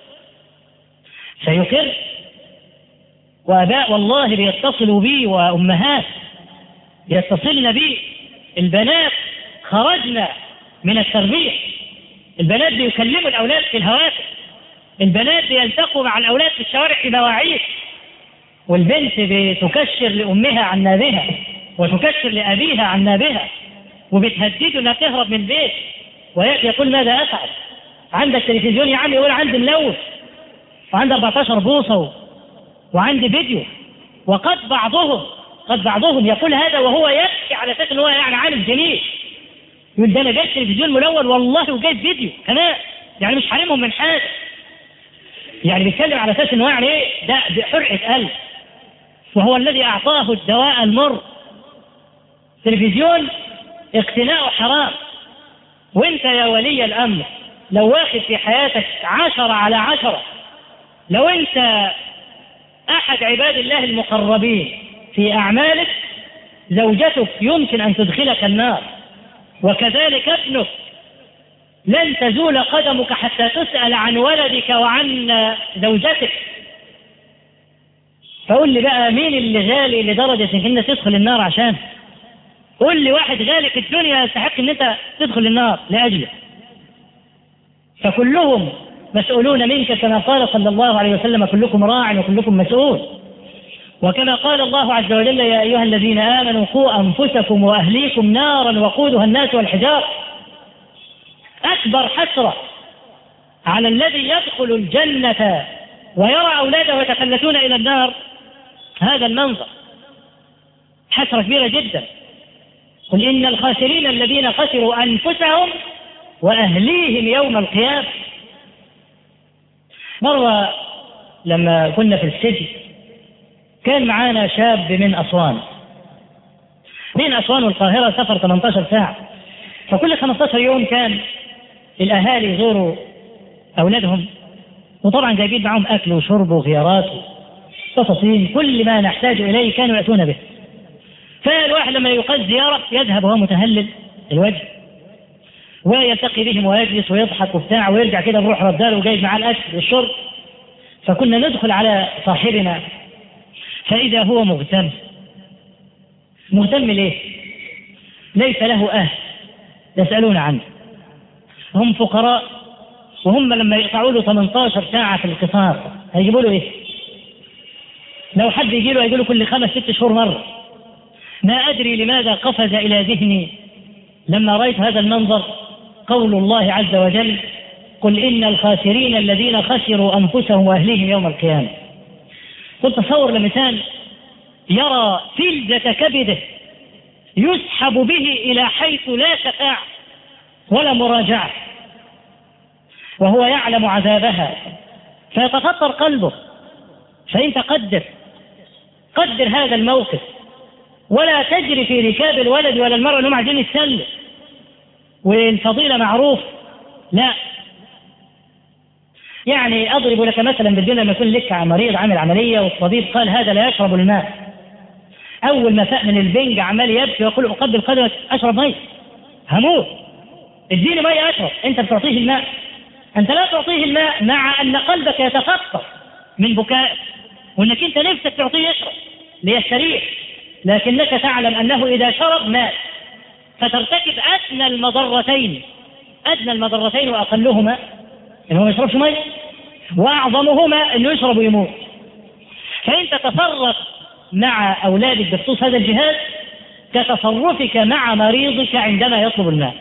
سيقر وآباء والله بيتصلوا بي وأمهات يتصلن بي، البنات خرجنا من التربية، البنات بيكلموا الأولاد في الهواتف، البنات بيلتقوا مع الأولاد في الشوارع في مواعيد، والبنت بتكشر لأمها عن نابها وتكشر لأبيها عن نابها، وبتهدده أنها تهرب من البيت، ويأتي يقول ماذا أفعل؟ عندك تلفزيون يا عم يقول عندي ملون وعندي أربعتاشر بوصة وعندي فيديو. وقد بعضهم قد بعضهم يقول هذا وهو يبكي على اساس ان هو يعني عامل جميل، يقول ده انا جايب تلفزيون ملون والله وجايب فيديو كمان، يعني مش حارمهم من حاجه، يعني بيتكلم على اساس ان هو يعني ايه ده بحرقه قلب، وهو الذي اعطاه الدواء المر. تلفزيون اقتناؤه حرام، وانت يا ولي الامر لو واخد في حياتك عشرة على عشرة، لو انت احد عباد الله المقربين في اعمالك، زوجتك يمكن ان تدخلك النار، وكذلك ابنك، لن تزول قدمك حتى تسأل عن ولدك وعن زوجتك. فقول لي بقى مين اللي غالي لدرجة انك تدخل النار عشان؟ قول لي واحد غالي في الدنيا يستحق ان انت تدخل النار لاجله. فكلهم مسؤولون منك كما قال صلى الله عليه وسلم كلكم راع وكلكم مسؤول. وكما قال الله عز وجل يا أيها الذين آمنوا قوا أنفسكم وأهليكم نارا وقودها الناس والحجارة. أكبر حسرة على الذي يدخل الجنة ويرى أولاده يتفلتون إلى النار هذا المنظر، حسرة كبيرة جدا. قل إن الخاسرين الذين خسروا أنفسهم وأهليهم يوم القيامة. مرة لما كنا في السجن كان معانا شاب من أسوان، بين أسوان والقاهرة سفر ثمانية عشر ساعة، فكل خمسة عشر يوم كان الأهالي يزوروا أولادهم، وطبعا جايبين معهم أكل وشرب وغيارات وتفاصيل، كل ما نحتاج إليه كانوا يأتون به. فالواحد لما يقصد زيارة يذهب وهو متهلل الوجه ويلتقي بهم ويجلس ويضحك وبتاع، ويرجع كده نروح رداله وجايب معاه الأكل والشرب. فكنا ندخل على صاحبنا فإذا هو مغتم. مغتم ليه؟ ليس له أهل يسألون عنه، هم فقراء، وهم لما يقطعوا له ثمانية عشر ساعة في القطار هيجيبوا له إيه؟ لو حد يجي له هيجي له كل خمس ست شهور مرة. ما أدري لماذا قفز إلى ذهني لما رأيت هذا المنظر قول الله عز وجل قل إن الخاسرين الذين خسروا أنفسهم وأهليهم يوم القيامة. قلت تصور لمثال يرى فلذة كبده يسحب به إلى حيث لا شفاعة ولا مراجعة، وهو يعلم عذابها فيتفطر قلبه. فإنت قدر قدر هذا الموقف، ولا تجري في ركاب الولد ولا المرأة أنهم عايزين يتسلوا والفضيلة معروف، لا. يعني أضرب لك مثلا بالدنيا لما يكون لك مريض عامل عملية والطبيب قال هذا لا يشرب الماء، أول ما فاق من البنج عمال يبكي ويقول أقبل قدمك أشرب مية، هموت، اديني مية أشرب. أنت بتعطيه الماء؟ أنت لا تعطيه الماء، مع أن قلبك يتفطر من بكاء وأنك أنت نفسك تعطيه يشرب ليستريح، لكنك تعلم أنه إذا شرب مات، فترتكب أدنى المضرتين أدنى المضرتين وأقلهما إنه ما يشربش مية، وأعظمهما إنه يشرب ويموت. فإنت تصرف مع أولادك بخصوص هذا الجهاز كتصرفك مع مريضك عندما يطلب الماء.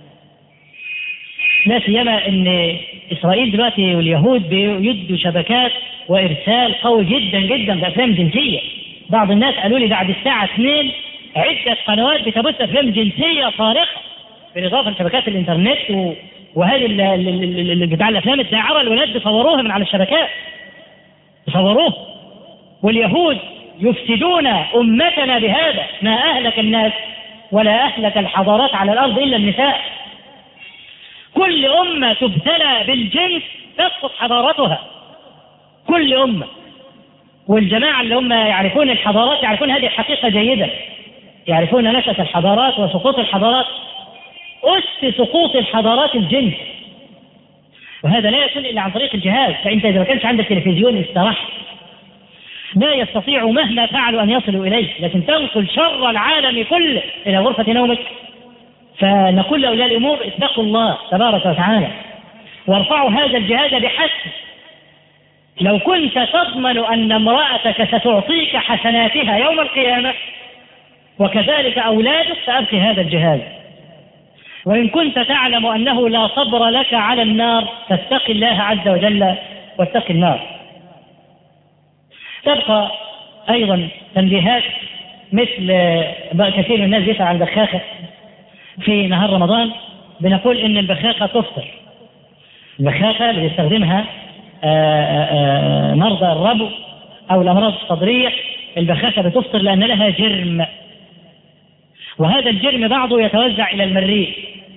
لا سيما إن إسرائيل دلوقتي واليهود بيدوا شبكات وإرسال قوي جدا جدا بأفلام جنسية. بعض الناس قالوا لي بعد الساعة اثنين عدة قنوات بتبث أفلام جنسية صارخة، بالإضافة لشبكات الإنترنت و... وهذه اللي بتاع الأفلام الداعرة الولاد بيصوروها من على الشبكات، بيصوروها. واليهود يفسدون أمتنا بهذا، ما أهلك الناس ولا أهلك الحضارات على الأرض إلا النساء. كل أمة تبتلى بالجنس تسقط حضارتها، كل أمة. والجماعة اللي هم يعرفون الحضارات يعرفون هذه الحقيقة جيدا، يعرفون نشأة الحضارات وسقوط الحضارات. أس سقوط الحضارات الجنس، وهذا لا يكون إلا عن طريق الجهاز. فأنت إذا ما كانش عندك تلفزيون استراح، لا يستطيع مهما فعلوا أن يصلوا إليه، لكن تنقل شر العالم كله إلى غرفة نومك. فنقول لأولياء الأمور اتقوا الله تبارك وتعالى وارفعوا هذا الجهاز بحسب. لو كنت تضمن أن امرأتك ستعطيك حسناتها يوم القيامة وكذلك أولادك فأبقي هذا الجهاز. وإن كنت تعلم أنه لا صبر لك على النار فاتق الله عز وجل واتق النار. تبقى أيضا تنبيهات مثل كثير من الناس يسأل عن البخاخة في نهار رمضان. بنقول إن البخاخة تفطر. البخاخة اللي يستخدمها مرضى الربو أو الأمراض الصدرية، البخاخة بتفطر لأن لها جرم، وهذا الجرم بعضه يتوزع إلى المريء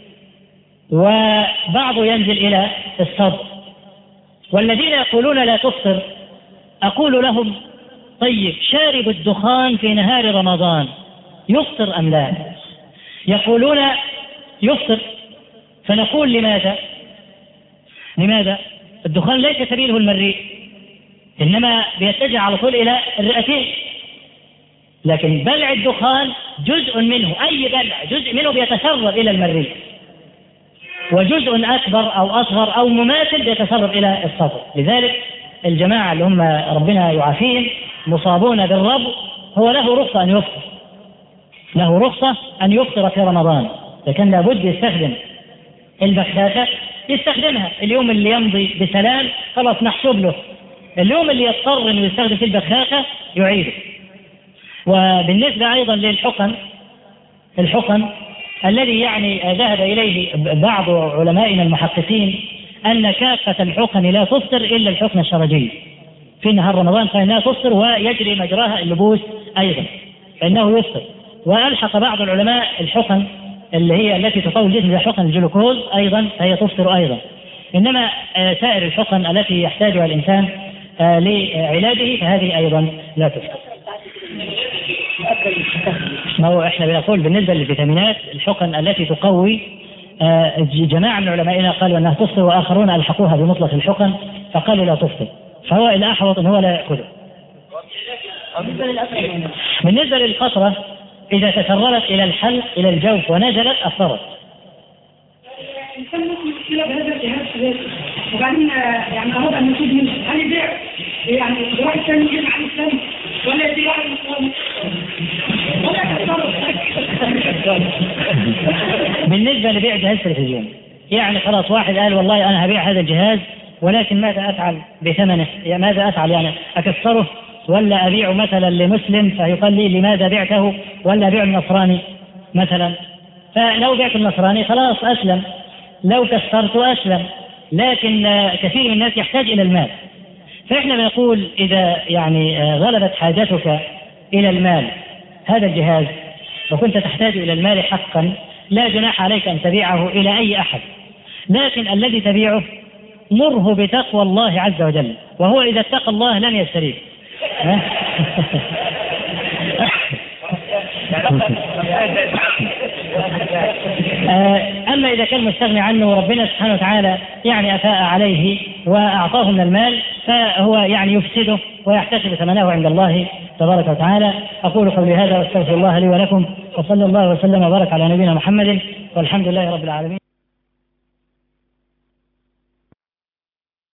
وبعضه ينزل إلى الصدر. والذين يقولون لا تفطر أقول لهم طيب شارب الدخان في نهار رمضان يفطر أم لا؟ يقولون يفطر. فنقول لماذا؟ لماذا؟ الدخان ليس سبيله المريء، إنما بيتجه على طول إلى الرئتين، لكن بلع الدخان جزء منه، أي بلع جزء منه بيتسرب إلى المريء، وجزء أكبر أو أصغر أو مماثل بيتسرب إلى الصدر. لذلك الجماعة اللي هم ربنا يعافيهم مصابون بالربو هو له رخصة أن يفطر، له رخصة أن يفطر في رمضان، لكن لابد يستخدم البخاخة يستخدمها. اليوم اللي يمضي بسلام خلاص محسوب له، اليوم اللي يضطر أنه يستخدم في البخاخة يعيده. وبالنسبة أيضا للحقن، الحقن الذي يعني ذهب إليه بعض علمائنا المحققين أن كافة الحقن لا تفطر إلا الحقن الشرجي في نهار رمضان، فإنها تفطر ويجري مجراها اللبوس أيضا فإنه يفطر. وألحق بعض العلماء الحقن اللي هي التي تطول الجسم زي حقن الجلوكوز أيضا فهي تفطر أيضا. إنما سائر الحقن التي يحتاجها الإنسان لعلاجه فهذه أيضا لا تفطر. ما هو احنا بنقول بالنسبة للفيتامينات الحقن التي تقوي، جماعة من علمائنا قالوا أنها تفطر، وآخرون ألحقوها بمطلق الحقن فقالوا لا تفطر، فهو الأحوط أن هو لا يأخذه. بالنسبة للقطرة إذا تسربت إلى الحلق إلى الجوف ونزلت أفطرت. الإنسان ممكن مشكلة بهذا الجهاز ذاته، وبعدين يعني أراد أن يفيد منه، هل يبيع يعني واحد ثاني يجمع عن الثاني ولا يبيع ولا يتصرف؟ بالنسبة لبيع جهاز تلفزيون، يعني خلاص واحد قال والله أنا هبيع هذا الجهاز ولكن ماذا أفعل بثمنه؟ يعني ماذا أفعل؟ يعني أكسره ولا أبيعه مثلا لمسلم فيقال لي لماذا بعته، ولا أبيع النصراني مثلا؟ فلو بعت النصراني خلاص أسلم، لو كسرته أسلم، لكن كثير من الناس يحتاج إلى المال. فإحنا بنقول إذا يعني غلبت حاجتك إلى المال هذا الجهاز وكنت تحتاج إلى المال حقا لا جناح عليك أن تبيعه إلى أي أحد، لكن الذي تبيعه مره بتقوى الله عز وجل، وهو إذا اتقى الله لن يشتريه. أما إذا كان مستغني عنه وربنا سبحانه وتعالى يعني أفاء عليه وأعطاه من المال فهو يعني يفسده ويحتسب ثمنه عند الله تبارك وتعالى. أقول قولي هذا واستغفر الله لي ولكم، وصلى الله وسلم وبارك على نبينا محمد، والحمد لله رب العالمين.